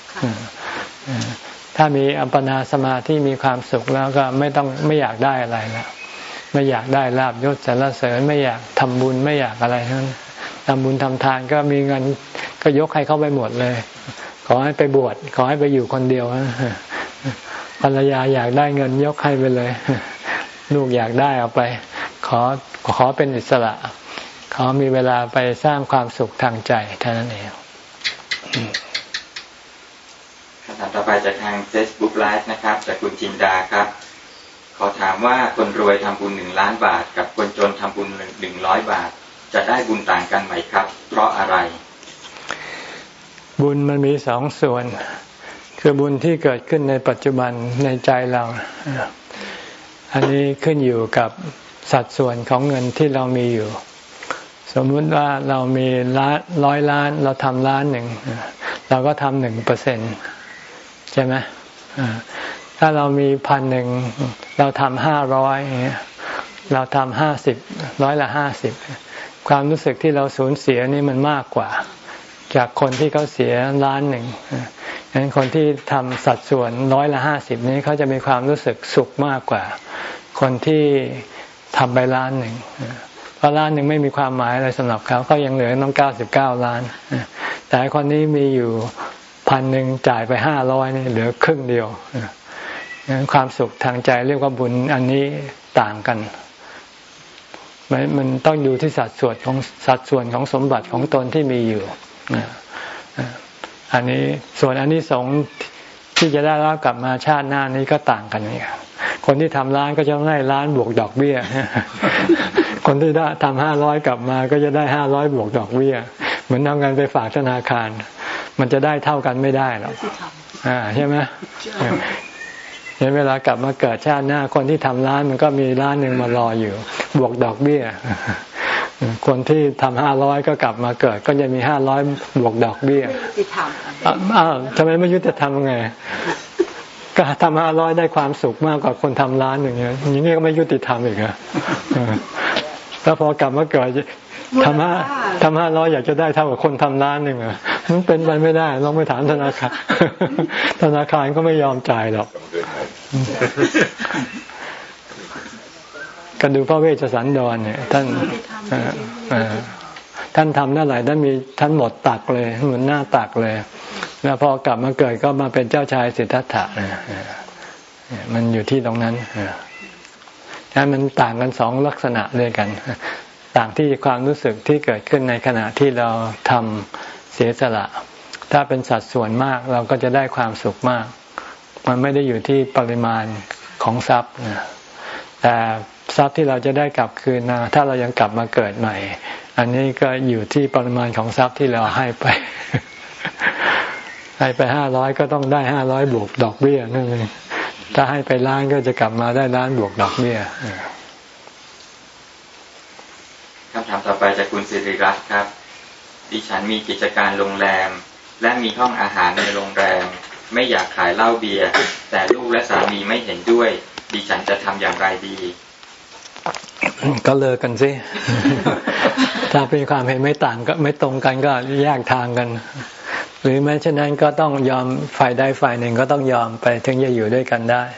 ถ้ามีอัปปนาสมาธิมีความสุขแล้วก็ไม่ต้องไม่อยากได้อะไรแล้วไม่อยากได้ลาภยศสรรเสริญไม่อยากทำบุญไม่อยากอะไรทั้งนั้นทำบุญทำทานก็มีเงินก็ยกให้เข้าไปหมดเลยขอให้ไปบวชขอให้ไปอยู่คนเดียวภรรยาอยากได้เงินยกให้ไปเลยลูกอยากได้เอาไปขอขอเป็นอิสระขอมีเวลาไปสร้างความสุขทางใจเท่านั้นเองคำถามต่อไปจากทาง Facebook Live นะครับจากคุณจินดาครับขอถามว่าคนรวยทำบุญหนึ่งล้านบาทกับคนจนทำบุญหนึ่งร้อยบาทจะได้บุญต่างกันไหมครับเพราะอะไรบุญมันมีสองส่วนคือบุญที่เกิดขึ้นในปัจจุบันในใจเราอันนี้ขึ้นอยู่กับสัดส่วนของเงินที่เรามีอยู่สมมุติว่าเรามีล้านร้อยล้านเราทำล้านหนึ่งเราก็ทำหนึ่งเปอร์เซ็นต์ใช่ไหมถ้าเรามีพันหนึ่งเราทำห้าร้อยเราทำห้าสิบร้อยละห้าสิบความรู้สึกที่เราสูญเสียนี่มันมากกว่าจากคนที่เขาเสียล้านหนึ่งดังนั้นคนที่ทำสัดส่วนร้อยละห้าสิบนี้เขาจะมีความรู้สึกสุขมากกว่าคนที่ทำไปล้านหนึ่งเพราะล้านหนึ่งไม่มีความหมายอะไรสำหรับเขาเขายังเหลือต้องเก้าสิบเก้าล้านแต่คนนี้มีอยู่พันหนึ่งจ่ายไปห้าร้อยนี่เหลือครึ่งเดียวงั้นความสุขทางใจเรียกว่าบุญอันนี้ต่างกันมันต้องอยู่ที่สัดส่วนของสัดส่วนของสมบัติของตนที่มีอยู่อันนี้ส่วนอันนี้สงที่จะได้รับกลับมาชาติหน้านี้ก็ต่างกันนี่คนที่ทำร้านก็จะได้ร้านบวกดอกเบี้ยคนที่ได้ทำห้าร้อยกลับมาก็จะได้ห้าร้อยบวกดอกเบี้ยเหมือนทำเงินไปฝากธนาคารมันจะได้เท่ากันไม่ได้หรอกอ่าใช่ไหมเห็นเวลากลับมาเกิดชาติหน้าคนที่ทำร้านมันก็มีร้านหนึ่งมารออยู่บวกดอกเบี้ยคนที่ทำห้าร้อยก็กลับมาเกิดก็จะมีห้าร้อยบวกดอกเบี้ยยุติธรรมอ้าวทำไมไม่ยุติธรรมไงก็ทำห้าร้อยได้ความสุขมากกว่าคนทำร้านอย่างเงี้ยอย่างนี้ก็ไม่ยุติธรรมอีกอะแล้วพอกลับมาเกิดทำห้าทำห้าร้อยอยากจะได้เท่ากับคนทำร้านหนึ่งอะมันเป็นไปไม่ได้ลองไปถามธนาคารธนาคารก็ไม่ยอมจ่ายหรอกก็ดูพระเวชสันดรเนี่ยท่านท่านทำเท่าไหร่ท่านมีท่านหมดตักเลยเหมือนหน้าตักเลยแล้วพอกลับมาเกิดก็มาเป็นเจ้าชายสิทธัตถะมันอยู่ที่ตรงนั้นถ้ามันต่างกันสองลักษณะด้วยกันต่างที่ความรู้สึกที่เกิดขึ้นในขณะที่เราทำเสียสละถ้าเป็นสัดส่วนมากเราก็จะได้ความสุขมากมันไม่ได้อยู่ที่ปริมาณของทรัพย์แต่ทรัพย์ที่เราจะได้กลับคืนนะถ้าเรายังกลับมาเกิดใหม่อันนี้ก็อยู่ที่ปริมาณของทรัพย์ที่เราให้ไปให้ไปห้าร้อยก็ต้องได้ห้าร้อยบวกดอกเบี้ยนั่นเองถ้าให้ไปล้านก็จะกลับมาได้ล้านบวกดอกเบี้ยคำถามต่อไปจากคุณสิริรัตน์ครับดิฉันมีกิจการโรงแรมและมีห้องอาหารในโรงแรมไม่อยากขายเหล้าเบียร์แต่ลูกและสามีไม่เห็นด้วยดิฉันจะทำอย่างไรดีก็เลิกกันสิถ้าเป็นความเห็นไม่ต่างก็ไม่ตรงกันก็แยกทางกันหรือไม่เช่นนั้นก็ต้องยอมฝ่ายใดฝ่ายหนึ่งก็ต้องยอมไปถึงจะอยู่ด้วยกันได้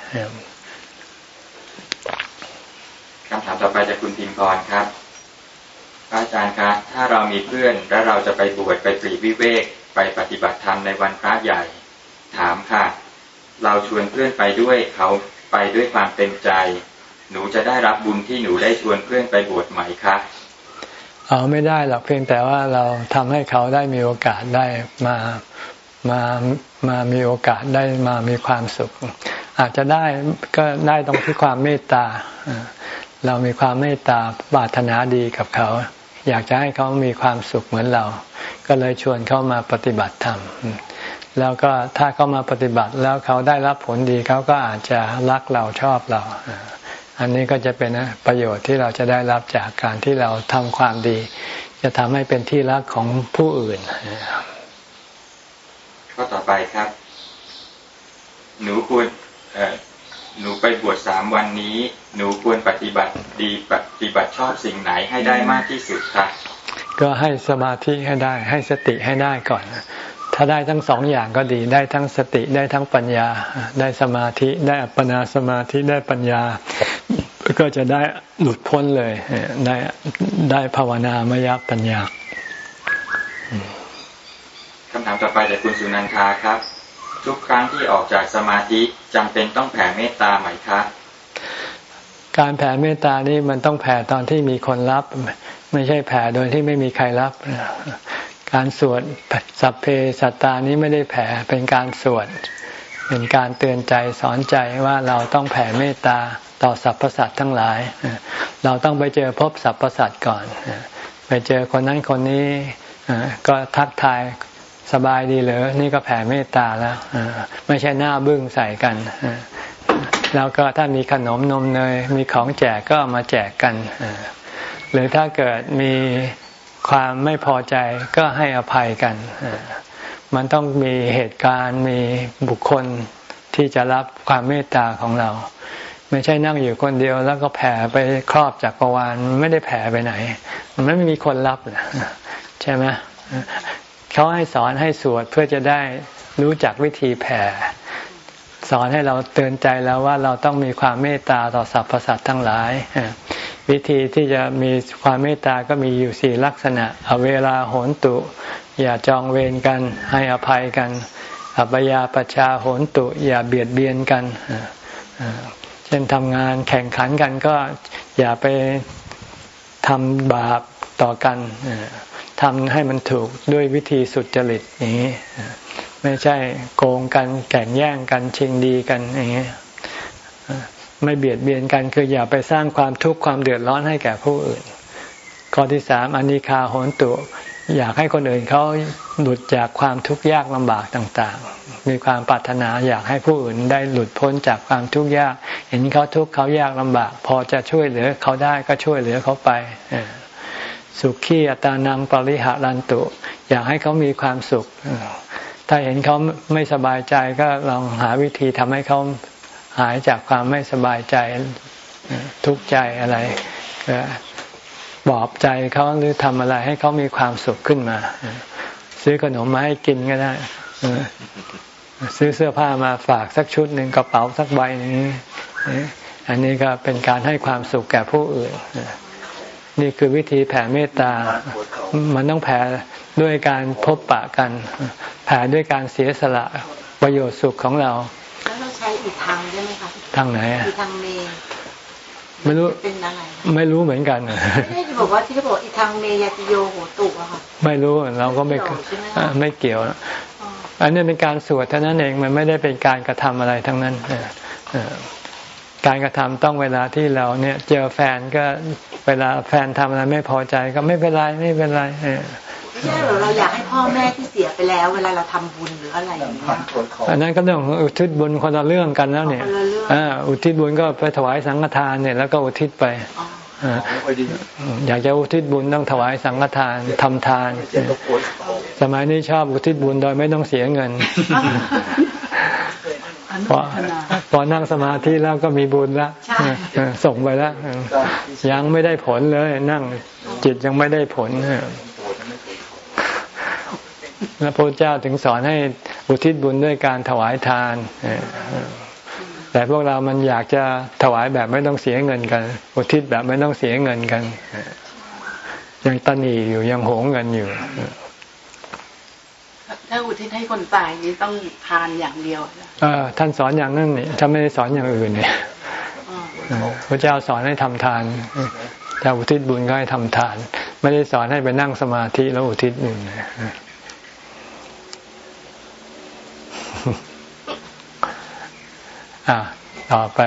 คำถามต่อไปจากคุณพิมพรครับพระอาจารย์ครับถ้าเรามีเพื่อนและเราจะไปบวชไปปลีกวิเวกไปปฏิบัติธรรมในวันพระใหญ่ถามค่ะเราชวนเพื่อนไปด้วยเขาไปด้วยความเต็มใจหนูจะได้รับบุญที่หนูได้ชวนเพื่อนไปบวชไหมคะเอาไม่ได้หรอกเพียงแต่ว่าเราทำให้เขาได้มีโอกาสได้มามามามีโอกาสได้มามีความสุขอาจจะได้ก็ได้ตรงที่ความเมตตาเรามีความเมตตาปรารถนาดีกับเขาอยากจะให้เขามีความสุขเหมือนเราก็เลยชวนเขามาปฏิบัติธรรมแล้วก็ถ้าเขามาปฏิบัติแล้วเขาได้รับผลดีเขาก็อาจจะรักเราชอบเราอันนี้ก็จะเป็นประโยชน์ที่เราจะได้รับจากการที่เราทำความดีจะทำให้เป็นที่รักของผู้อื่นข้อต่อไปครับหนูควรเอ่อหนูไปบวชสามวันนี้หนูควรปฏิบัติดีปฏิบัติชอบสิ่งไหนให้ได้มากที่สุดคะก็ให้สมาธิให้ได้ให้สติให้ได้ก่อนถ้าได้ทั้งสองอย่างก็ดีได้ทั้งสติได้ทั้งปัญญาได้สมาธิได้อัปปนาสมาธิได้ปัญญาก็จะได้หลุดพ้นเลยได้ได้ภาวนามยปัญญาคำถามต่อไปจากคุณสุนันทาครับทุกครั้งที่ออกจากสมาธิจำเป็นต้องแผ่เมตตาไหมคะการแผ่เมตตานี่มันต้องแผ่ตอนที่มีคนรับไม่ใช่แผ่โดยที่ไม่มีใครรับการสวดสัพเพสัตตานี้ไม่ได้แผ่เป็นการสวดเป็นการเตือนใจสอนใจว่าเราต้องแผ่เมตตาต่อสรรพสัตว์ทั้งหลายเราต้องไปเจอพบสรรพสัตว์ก่อนไปเจอคนนั้นคนนี้ก็ทักทายสบายดีเหรอนี่ก็แผ่เมตตาแล้วไม่ใช่หน้าบึ้งใส่กันแล้วก็ถ้ามีขนมนมเนยมีของแจกก็มาแจกกันหรือถ้าเกิดมีความไม่พอใจก็ให้อภัยกันมันต้องมีเหตุการณ์มีบุคคลที่จะรับความเมตตาของเราไม่ใช่นั่งอยู่คนเดียวแล้วก็แผ่ไปครอบจักรวาลไม่ได้แผ่ไปไหนมันไม่มีคนรับนะใช่ไหมเขาให้สอนให้สวดเพื่อจะได้รู้จักวิธีแผ่สอนให้เราเตือนใจแล้วว่าเราต้องมีความเมตตาต่อสรรพสัตว์ทั้งหลายวิธีที่จะมีความเมตตาก็มีอยู่สี่ลักษณะอเวลาโหนตุอย่าจองเวรกันให้อภัยกันอัปปยาปชาโหนตุอย่าเบียดเบียนกันเช่นทำงานแข่งขันกันก็อย่าไปทำบาปต่อกันทำให้มันถูกด้วยวิธีสุจริตอย่างนี้ไม่ใช่โกงกันแข่งแย่งกันชิงดีกันอย่างเงี้ยไม่เบียดเบียนกันคืออย่าไปสร้างความทุกข์ความเดือดร้อนให้แก่ผู้อื่นข้อที่สามอนิคาโหนตุอยากให้คนอื่นเขาหลุดจากความทุกข์ยากลำบากต่างๆมีความปรารถนาอยากให้ผู้อื่นได้หลุดพ้นจากความทุกข์ยากเห็นเขาทุกข์เขายากลำบากพอจะช่วยเหลือเขาได้ก็ช่วยเหลือเขาไปสุขีอัตานังปริหารันตุอยากให้เขามีความสุขถ้าเห็นเขาไม่สบายใจก็ลองหาวิธีทำให้เขาหายจากความไม่สบายใจทุกข์ใจอะไรปลอบใจเขาหรือทำอะไรให้เขามีความสุขขึ้นมาซื้อขนมมาให้กินก็ได้ซื้อเสื้อผ้ามาฝากสักชุดหนึ่งกระเป๋าสักใบนึงอันนี้ก็เป็นการให้ความสุขแก่ผู้อื่นนี่คือวิธีแผ่เมตตามันต้องแผ่ด้วยการพบปะกันแผ่ด้วยการเสียสละประโยชน์สุขของเราแล้วเราใช้อีกทางได้ไหมคะทางไหนอีกทางเมย์ไม่รู้เป็นอะไรไม่รู้เหมือนกันไม่ได้บอกว่าที่เขาบอกอีกทางเมยาติโยโหตุอะค่ะไม่รู้เราก็ไม่ไม่เกี่ยวอันนี้เป็นการสวดเท่านั้นเองมันไม่ได้เป็นการกระทำอะไรทั้งนั้นการกระทำต้องเวลาที่เราเนี่ยเจอแฟนก็เวลาแฟนทำอะไรไม่พอใจก็ไม่เป็นไรไม่เป็นไรไม่ใช่หรอเราอยากให้พ่อแม่ที่เสียไปแล้วเวลาเราทำบุญหรืออะไรอย่างเงี้ยอันนั้นก็เรื่องของอุทิศบุญคนละเรื่องกันแล้วเนี่ยอ่าอุทิศบุญก็ไปถวายสังฆทานเนี่ยแล้วก็อุทิศไปอยากจะอุทิศบุญต้องถวายสังฆทานทำทานสมัยนี้ชอบอุทิศบุญโดยไม่ต้องเสียเงินพอพอนั่งสมาธิแล้วก็มีบุญแล้วส่งไปแล้วยังไม่ได้ผลเลยนั่งจิตยังไม่ได้ผลแล้วพระเจ้าถึงสอนให้อุทิศบุญด้วยการถวายทานแต่พวกเรามันอยากจะถวายแบบไม่ต้องเสียเงินกันอุทิศแบบไม่ต้องเสียเงินกันยังตนีอยู่ยังหวงเงินอยู่ถ้าอุทิศให้คนตายนี่ต้องทานอย่างเดียวเออท่านสอนอย่างนั้นนี่ท่านไม่ได้สอนอย่างอื่นเนี่ยพระเจ้าสอนให้ทำทานจะอุทิศบุญก็ให้ทำทานไม่ได้สอนให้ไปนั่งสมาธิแล้วอุทิศบุญอ่าต่อไป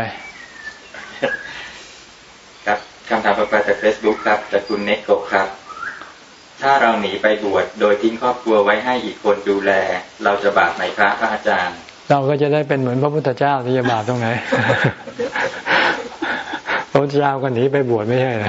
ครับคำถามต่อไปจาก Facebook ครับจากคุณเนโกะครับถ้าเราหนีไปบวชโดยทิ้งครอบครัวไว้ให้อีกคนดูแลเราจะบาปไหมครับพระอาจารย์เราก็จะได้เป็นเหมือนพระพุทธเจ้าที่จะบาปตรงไหน พระพุทธเจ้าก็หนีไปบวชไม่ใช่เหรอ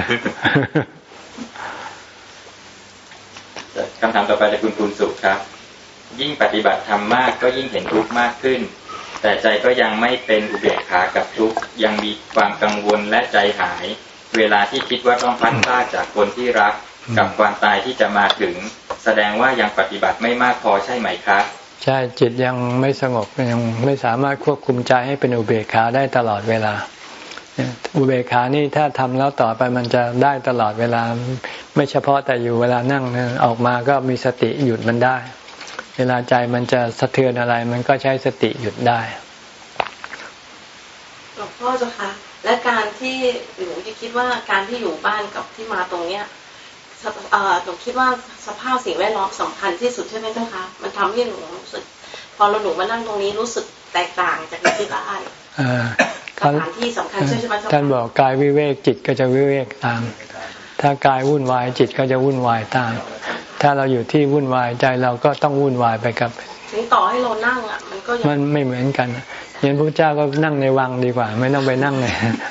คำถามต่อไปจากคุณภูนสุขครับยิ่งปฏิบัติธรรมมากก็ยิ่งเห็นทุกข์มากขึ้นแต่ใจก็ยังไม่เป็นอุเบกขากับทุกข์ยังมีความกังวลและใจหายเวลาที่คิดว่าต้องพลัดพรากจากคนที่รักกับความตายที่จะมาถึงแสดงว่ายังปฏิบัติไม่มากพอใช่ไหมครับใช่จิตยังไม่สงบยังไม่สามารถควบคุมใจให้เป็นอุเบกขาได้ตลอดเวลาอุเบกขานี่ถ้าทำแล้วต่อไปมันจะได้ตลอดเวลาไม่เฉพาะแต่อยู่เวลานั่งออกมาก็มีสติหยุดมันได้เวลาใจมันจะสะเทือนอะไรมันก็ใช้สติหยุดได้หลวงพ่อเจ้าค่ะและการที่หนูคิดว่าการที่อยู่บ้านกับที่มาตรงเนี้ยหนูคิดว่าสภาพสิ่งแวดล้อมสำคัญที่สุดใช่ไหมเจ้าคะมันทำให้หนูรู้สึกพอเราหนูมานั่งตรงนี้รู้สึกแตกต่างจากที่บ้านสถานที่สำคัญใช่ไหมเจ้าคะท่านบอกกายวิเวกจิตก็จะวิเวกตามถ้ากายวุ่นวายจิตก็จะวุ่นวายตามถ้าเราอยู่ที่วุ่นวายใจเราก็ต้องวุ่นวายไปกับถึงต่อให้เรานั่งอ่ะมันก็มันไม่เหมือนกันอย่างพระเจ้าก็นั่งในวังดีกว่าไม่ต้องไปนั่งใน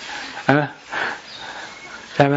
ใช่ไหม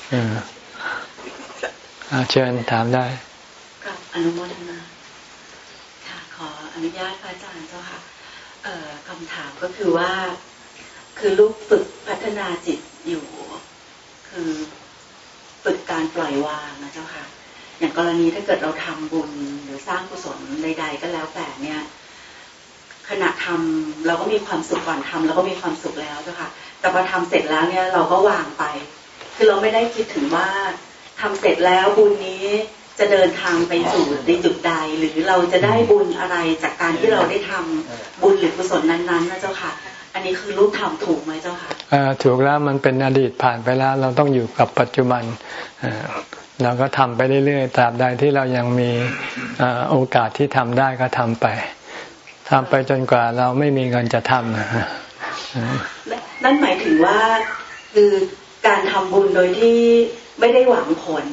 เชิญถามได้อนุโมทนาค่ะขออนุญาตพระอาจารย์เจ้าค่ะคำถามก็คือว่าคือลูกฝึกพัฒนาจิตอยู่คือฝึกการปล่อยวางนะเจ้าค่ะอย่างกรณีถ้าเกิดเราทำบุญหรือสร้างกุศลใดๆก็แล้วแต่เนี่ยขณะทำเราก็มีความสุขก่อนทำเราก็มีความสุขแล้วเจ้าค่ะแต่พอทำเสร็จแล้วเนี่ยเราก็วางไปคือเราไม่ได้คิดถึงว่าทำเสร็จแล้วบุญนี้จะเดินทางไปสู่ในจุดใดหรือเราจะได้บุญอะไรจากการที่เราได้ทำบุญหรือกุศลนั้นๆนะเจ้าค่ะอันนี้คือลูกทำถูกไหมเจ้าค่ะถูกแล้วมันเป็นอดีตผ่านไปแล้วเราต้องอยู่กับปัจจุบันเราก็ทำไปเรื่อยๆตราบใดที่เรายังมีโอกาสที่ทำได้ก็ทำไปทำไปจนกว่าเราไม่มีเงินจะทำนั่นหมายถึงว่าคือการทำบุญโดยที่ไม่ได้หวังผล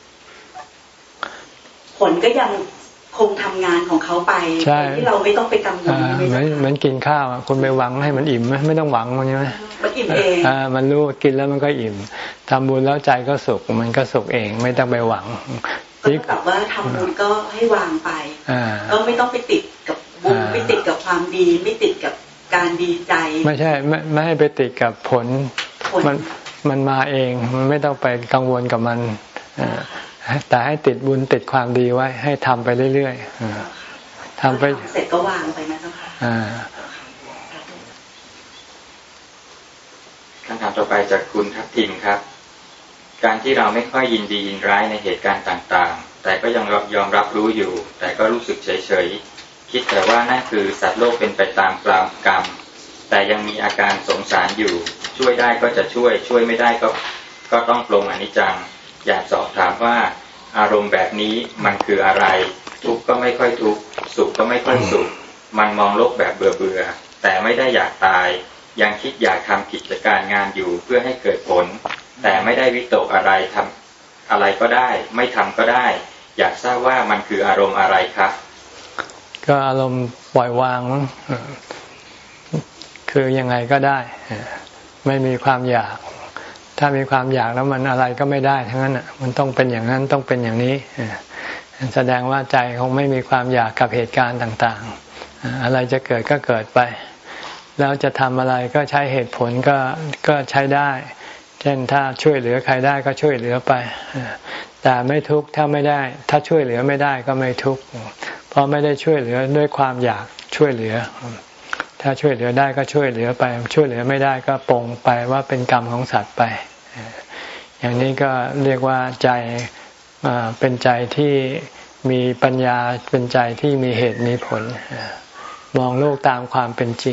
ผลก็ยังคงทำงานของเขาไปที่เราไม่ต้องไปกังวลเหมือนเหมือนกินข้าวคุณไปหวังให้มันอิ่มไหมไม่ต้องหวังใช่ไหมมันอิ่มเองอ่ามันรู้กินแล้วมันก็อิ่มทำบุญแล้วใจก็สุขมันก็สุขเองไม่ต้องไปหวังก็แบบว่าทำบุญก็ให้วางไปก็ไม่ต้องไปติดกับบุญไม่ติดกับความดีไม่ติดกับการดีใจไม่ใช่ไม่ไม่ให้ไปติดกับผลมันมันมาเองมันไม่ต้องไปกังวลกับมันแต่ให้ติดบุญติดความดีไว้ให้ทำไปเรื่อยๆทำไปเสร็จก็วางไปนะเจ้าค่ะคำถามต่อไปจากคุณทัพทิมครับการที่เราไม่ค่อยยินดียินร้ายในเหตุการณ์ต่างๆแต่ก็ยังยอมรับรู้อยู่แต่ก็รู้สึกเฉยๆคิดแต่ว่านั่นคือสัตว์โลกเป็นไปตามกรรมกรรมแต่ยังมีอาการสงสารอยู่ช่วยได้ก็จะช่วยช่วยไม่ได้ก็ก็ต้องปลงอนิจจังอยากสอบถามว่าอารมณ์แบบนี้มันคืออะไรทุกข์ก็ไม่ค่อยทุกข์สุขก็ไม่ค่อยสุขมันมองโลกแบบเบื่อเบื่อแต่ไม่ได้อยากตายยังคิดอยากทำกิจการงานอยู่เพื่อให้เกิดผลแต่ไม่ได้วิตกอะไรทำอะไรก็ได้ไม่ทำก็ได้อยากทราบว่ามันคืออารมณ์อะไรครับก็อารมณ์ปล่อยวางมั้งคือยังไงก็ได้ไม่มีความอยากถ้ามีความอยากแล้วมันอะไรก็ไม่ได้ทั้งนั้นอ่ะมันต้องเป็นอย่างนั้นต้องเป็นอย่างนี้แสดงว่าใจคงไม่มีความอยากกับเหตุการณ์ต่างๆอะไรจะเกิดก็เกิดไปแล้วจะทำอะไรก็ใช้เหตุผลก็ก็ใช้ได้เช่นถ้าช่วยเหลือใครได้ก็ช่วยเหลือไปแต่ไม่ทุกข์ถ้าไม่ได้ถ้าช่วยเหลือไม่ได้ก็ไม่ทุกข์เพราะไม่ได้ช่วยเหลือด้วยความอยากช่วยเหลือถ้าช่วยเหลือได้ก็ช่วยเหลือไปช่วยเหลือไม่ได้ก็ปลงไปว่าเป็นกรรมของสัตว์ไปอย่างนี้ก็เรียกว่าใจเป็นใจที่มีปัญญาเป็นใจที่มีเหตุมีผลมองโลกตามความเป็นจริง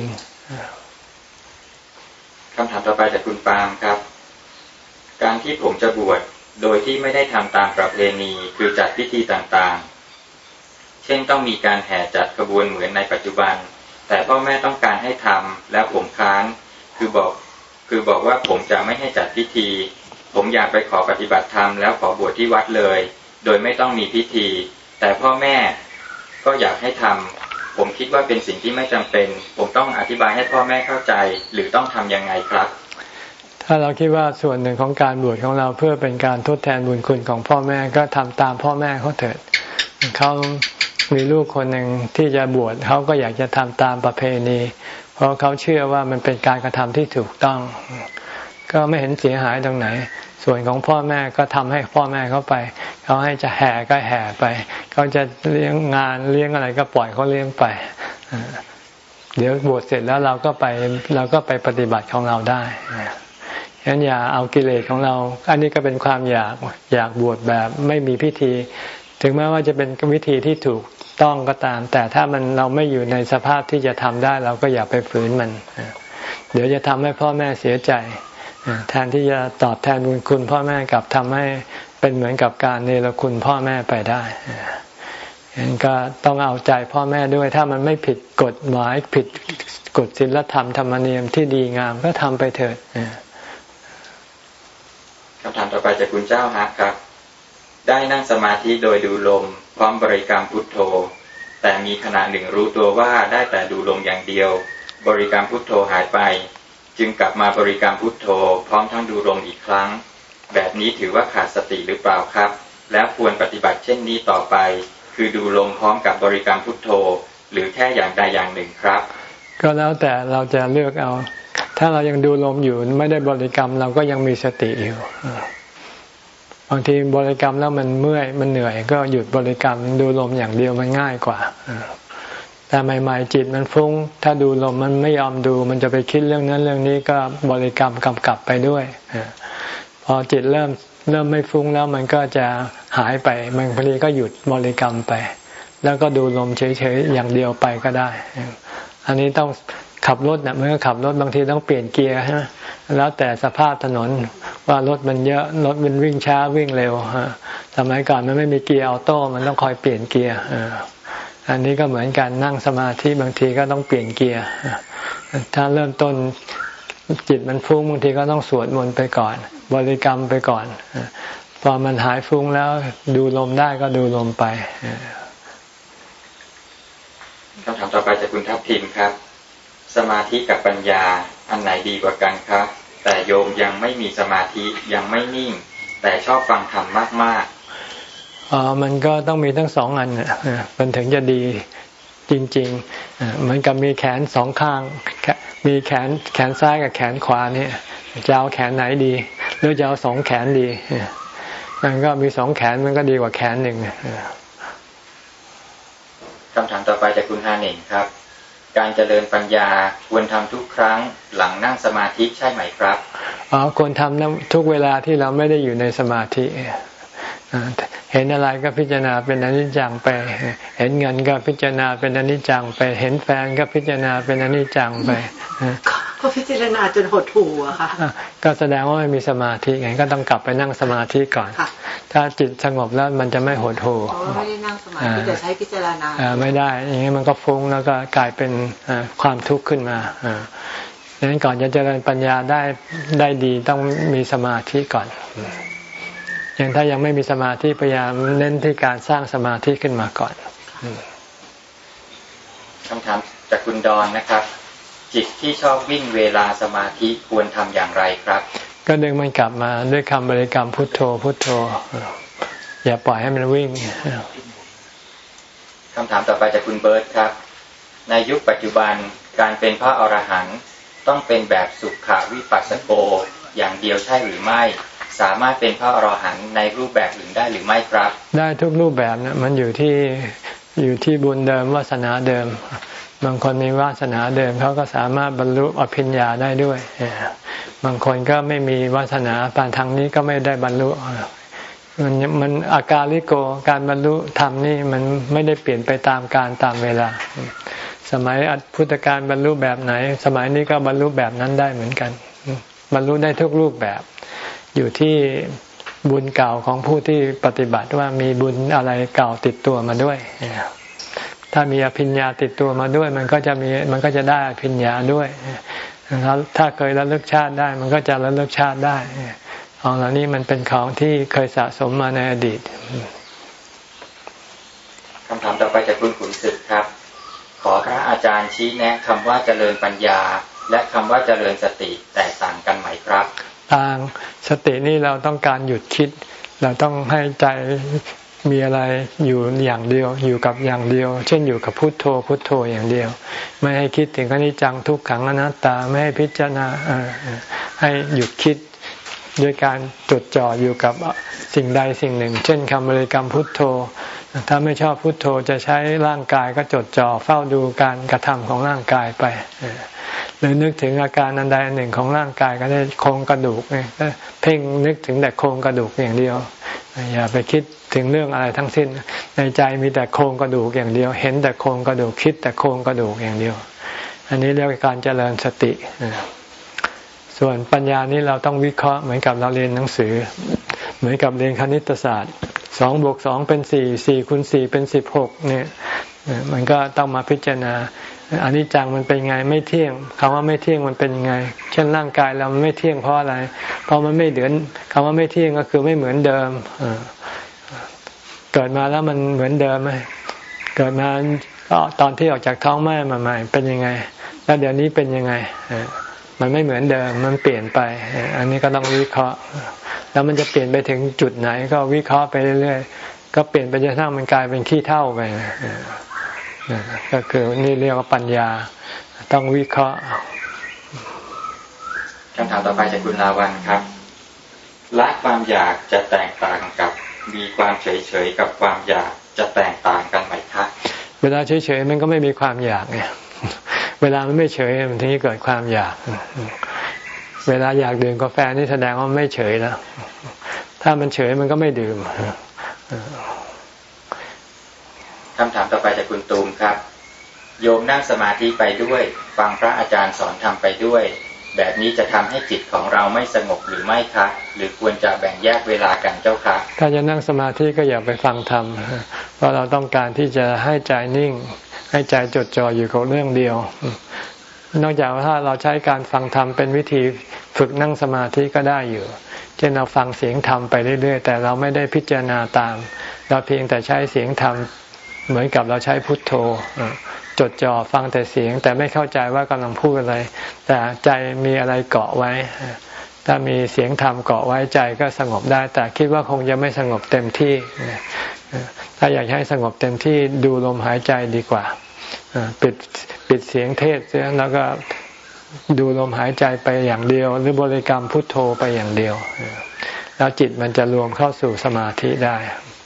คำถามต่อไปจากคุณปาล์มครับการที่ผมจะบวชโดยที่ไม่ได้ทำตามประเพณีคือจัดพิธีต่างๆเช่นต้องมีการแห่จัดขบวนเหมือนในปัจจุบันแต่พ่อแม่ต้องการให้ทำแล้วผมค้านคือบอกคือบอกว่าผมจะไม่ให้จัดพิธีผมอยากไปขอปฏิบัติธรรมแล้วขอบวชที่วัดเลยโดยไม่ต้องมีพิธีแต่พ่อแม่ก็อยากให้ทำผมคิดว่าเป็นสิ่งที่ไม่จำเป็นผมต้องอธิบายให้พ่อแม่เข้าใจหรือต้องทำยังไงครับถ้าเราคิดว่าส่วนหนึ่งของการบวชของเราเพื่อเป็นการทดแทนบุญคุณของพ่อแม่ก็ทำตามพ่อแม่เขาเถิดเขามีลูกคนหนึ่งที่จะบวชเขาก็อยากจะทำตามประเพณีเพราะเขาเชื่อว่ามันเป็นการกระทำที่ถูกต้องก็ไม่เห็นเสียหายตรงไหนส่วนของพ่อแม่ก็ทำให้พ่อแม่เขาไปเขาให้จะแห่ก็แห่ไปเขาจะเลี้ยงงานเลี้ยงอะไรก็ปล่อยเขาเลี้ยงไปเดี๋ยวบวชเสร็จแล้วเราก็ไปเราก็ไปปฏิบัติของเราได้ฉะนั้นอย่าเอากิเลสของเราอันนี้ก็เป็นความอยากอยากบวชแบบไม่มีพิธีถึงแม้ว่าจะเป็นวิธีที่ถูกต้องก็ตามแต่ถ้ามันเราไม่อยู่ในสภาพที่จะทำได้เราก็อย่าไปฝืนมันเดี๋ยวจะทำให้พ่อแม่เสียใจแทนที่จะตอบแทนบุญคุณพ่อแม่กลับทำให้เป็นเหมือนกับการเนรคุณพ่อแม่ไปได้ฉะนั้นก็ต้องเอาใจพ่อแม่ด้วยถ้ามันไม่ผิดกฎหมายผิดกฎศีลธรรมธรรมเนียมที่ดีงามก็ทำไปเถิดคำถามต่อไปจากคุณเจ้าฮักครับได้นั่งสมาธิโดยดูลมพร้อมบริกรรมพุทโธแต่มีขณะหนึ่งรู้ตัวว่าได้แต่ดูลมอย่างเดียวบริกรรมพุทโธหายไปจึงกลับมาบริกรรมพุทโธพร้อมทั้งดูลมอีกครั้งแบบนี้ถือว่าขาดสติหรือเปล่าครับแล้วควรปฏิบัติเช่นนี้ต่อไปคือดูลมพร้อมกับบริกรรมพุทโธหรือแค่อย่างใดอย่างหนึ่งครับก็แล้วแต่เราจะเลือกเอาถ้าเรายังดูลมอยู่ไม่ได้บริกรรมเราก็ยังมีสติอยู่บางทีบริกรรมแล้วมันเมื่อยมันเหนื่อยก็หยุดบริกรรมดูลมอย่างเดียวมันง่ายกว่าแต่ใหม่ๆจิตมันฟุ้งถ้าดูลมมันไม่ยอมดูมันจะไปคิดเรื่องนั้นเรื่องนี้ก็บริกรรมกำกับไปด้วยพอจิตเริ่มเริ่มไม่ฟุ้งแล้วมันก็จะหายไปมันพอดีก็หยุดบริกรรมไปแล้วก็ดูลมเฉยๆอย่างเดียวไปก็ได้อันนี้ต้องขับรถนะเมื่อขับรถบางทีต้องเปลี่ยนเกียร์ฮะแล้วแต่สภาพถนนว่ารถมันเยอะรถมันวิ่งช้าวิ่งเร็วฮะสมัยก่อนมันไม่มีเกียร์ออโต้มันต้องคอยเปลี่ยนเกียร์อันนี้ก็เหมือนกันนั่งสมาธิบางทีก็ต้องเปลี่ยนเกียร์ถ้าเริ่มต้นจิตมันฟุ้งบางทีก็ต้องสวดมนต์ไปก่อนบริกรรมไปก่อนพอมันหายฟุ้งแล้วดูลมได้ก็ดูลมไปคำถามต่อไปจากคุณทัพทิมครับสมาธิกับปัญญาอันไหนดีกว่ากันครับแต่โยมยังไม่มีสมาธิยังไม่นิ่งแต่ชอบฟังธรรมมากๆอ๋อมันก็ต้องมีทั้งสองอันน่ะมันถึงจะดีจริงๆเหมือนกับมีแขนสองข้างมีแขนแขนซ้ายกับแขนขวานี่จะเอาแขนไหนดีหรือจะเอาสองแขนดีมันก็มีสองแขนมันก็ดีกว่าแขนหนึ่งคำถามต่อไปจากคุณฮาเน่งครับการเจริญปัญญาควรทำทุกครั้งหลังนั่งสมาธิใช่ไหมครับอ๋อควรทำทุกเวลาที่เราไม่ได้อยู่ในสมาธิเห็นอะไรก็พิจารณาเป็นอนิจจังไปเห็นเงินก็พิจารณาเป็นอนิจจังไปเห็นแฟนก็พิจารณาเป็นอนิจจังไปก็พิจารณาจนหดหู่อะค่ะก็แสดงว่าไม่มีสมาธิไงก็ต้องกลับไปนั่งสมาธิก่อนถ้าจิตสงบแล้วมันจะไม่หดหู่ไม่ได้นั่งสมาธิแต่ใช้พิจารณาไม่ได้อย่างนี้มันก็ฟุ้งแล้วก็กลายเป็นความทุกข์ขึ้นมาดังนั้นก่อนจะเจริญปัญญาได้ได้ดีต้องมีสมาธิก่อนอย่างถ้ายังไม่มีสมาธิพยายามเน้นที่การสร้างสมาธิขึ้นมาก่อนคำถามจากคุณดอนนะครับจิตที่ชอบวิ่งเวลาสมาธิควรทำอย่างไรครับก็ดึงมันกลับมาด้วยคำบริกรรมพุทโธพุทโธอย่าปล่อยให้มันวิ่งคำถามต่อไปจากคุณเบิร์ตครับในยุคปัจจุบันการเป็นพระอรหันต์ต้องเป็นแบบสุขวิปัสสโกอย่างเดียวใช่หรือไม่สามารถเป็นพระอรหันต์ในรูปแบบอื่นได้หรือไม่ครับได้ทุกรูปแบบนะมันอยู่ที่อยู่ที่บุญเดิมวาสนาเดิมบางคนมีวาสนาเดิมเขาก็สามารถบรรลุอภิญญาได้ด้วยบางคนก็ไม่มีวาสนาผ่านทางนี้ก็ไม่ได้บรรลุมันมันอากาลิโกการบรรลุธรรมนี่มันไม่ได้เปลี่ยนไปตามกาลตามเวลาสมัยพุทธกาลบรรลุแบบไหนสมัยนี้ก็บรรลุแบบนั้นได้เหมือนกันบรรลุได้ทุกรูปแบบอยู่ที่บุญเก่าของผู้ที่ปฏิบัติว่ามีบุญอะไรเก่าติดตัวมาด้วยถ้ามีอภิญญาติดตัวมาด้วยมันก็จะมีมันก็จะได้อภิญญาด้วยถ้าเคยระลึกชาติได้มันก็จะระลึกชาติได้ของเหล่านี้มันเป็นของที่เคยสะสมมาในอดีตคำถามต่อไปจากคุณขุนศึกครับขอพระอาจารย์ชี้แนะคำว่าเจริญปัญญาและคำว่าเจริญสติแตกต่างกันไหมครับต่างสตินี่เราต้องการหยุดคิดเราต้องให้ใจมีอะไรอยู่อย่างเดียวอยู่กับอย่างเดียวเช่นอยู่กับพุทโธพุทโธอย่างเดียวไม่ให้คิดถึงอนิจจังทุกขังอนัตตาไม่ให้พิจารณาให้หยุดคิดด้วยการจดจ่ออยู่กับสิ่งใดสิ่งหนึ่งเช่นคำบริกรรมพุทโธถ้าไม่ชอบพุทโธจะใช้ร่างกายก็จดจ่อเฝ้าดูการกระทำของร่างกายไปหรือนึกถึงอาการอันใดอันหนึ่งของร่างกายก็ได้โครงกระดูกเนี่ยเพ่งนึกถึงแต่โครงกระดูกอย่างเดียวอย่าไปคิดถึงเรื่องอะไรทั้งสิ้นในใจมีแต่โครงกระดูกอย่างเดียวเห็นแต่โครงกระดูกคิดแต่โครงกระดูกอย่างเดียวอันนี้เรียกว่าการเจริญสติส่วนปัญญานี้เราต้องวิเคราะห์เหมือนกับเราเรียนหนังสือเหมือนกับเรียนคณิตศาสตร์สองบวกสองเป็นสี่สี่คูณสี่เป็นสิบหกเนี่ยมันก็ต้องมาพิจารณาอนิจจังมันเป็นไงไม่เที่ยงคำว่าไม่เที่ยงมันเป็นยังไงเช่นร่างกายเราไม่เที่ยงเพราะอะไรเพราะมันไม่เดือนคำว่าไม่เที่ยงก็คือไม่เหมือนเดิมเกิดมาแล้วมันเหมือนเดิมไหมเกิดมาตอนที่ออกจากท้องแม่มาใหม่เป็นยังไงแล้วเดี๋ยวนี้เป็นยังไงมันไม่เหมือนเดิมมันเปลี่ยนไปอันนี้ก็ต้องวิเคราะห์แล้วมันจะเปลี่ยนไปถึงจุดไหนก็วิเคราะห์ไปเรื่อยๆก็เปลี่ยนไปจนกระทั่งมันกลายเป็นขี้เถ้าไปก็คือนี่เรียกว่าปัญญาต้องวิเคราะห์คำถามต่อไปจากคุณลาวันครับละความอยากจะแตกต่างกับมีความเฉยๆกับความอยากจะแตกต่างกันไหมครับเวลาเฉยๆมันก็ไม่มีความอยากไงเวลามันไม่เฉยมันถึงจะเกิดความอยากเวลาอยากดื่มกาแฟนี่แสดงว่าไม่เฉยแล้วถ้ามันเฉยมันก็ไม่ดื่มคำถามต่อไปจากคุณตูมครับโยมนั่งสมาธิไปด้วยฟังพระอาจารย์สอนธรรมไปด้วยแบบนี้จะทำให้จิตของเราไม่สงบหรือไม่คะหรือควรจะแบ่งแยกเวลากันเจ้าคะถ้าจะนั่งสมาธิก็อย่าไปฟังธรรมเพราะเราต้องการที่จะให้ใจนิ่งให้ใจจดจ่ออยู่กับเรื่องเดียวนอกจากว่าถ้าเราใช้การฟังธรรมเป็นวิธีฝึกนั่งสมาธิก็ได้อยู่เช่นเราฟังเสียงธรรมไปเรื่อยๆแต่เราไม่ได้พิจารณาตามเราเพียงแต่ใช้เสียงธรรมเหมือนกับเราใช้พุทโธจดจ่อฟังแต่เสียงแต่ไม่เข้าใจว่ากำลังพูดอะไรแต่ใจมีอะไรเกาะไว้ถ้ามีเสียงธรรมเกาะไว้ใจก็สงบได้แต่คิดว่าคงจะไม่สงบเต็มที่ถ้าอยากให้สงบเต็มที่ดูลมหายใจดีกว่าปิดปิดเสียงเทศเสียแล้วก็ดูลมหายใจไปอย่างเดียวหรือบริกรรมพุทโธไปอย่างเดียวแล้วจิตมันจะรวมเข้าสู่สมาธิได้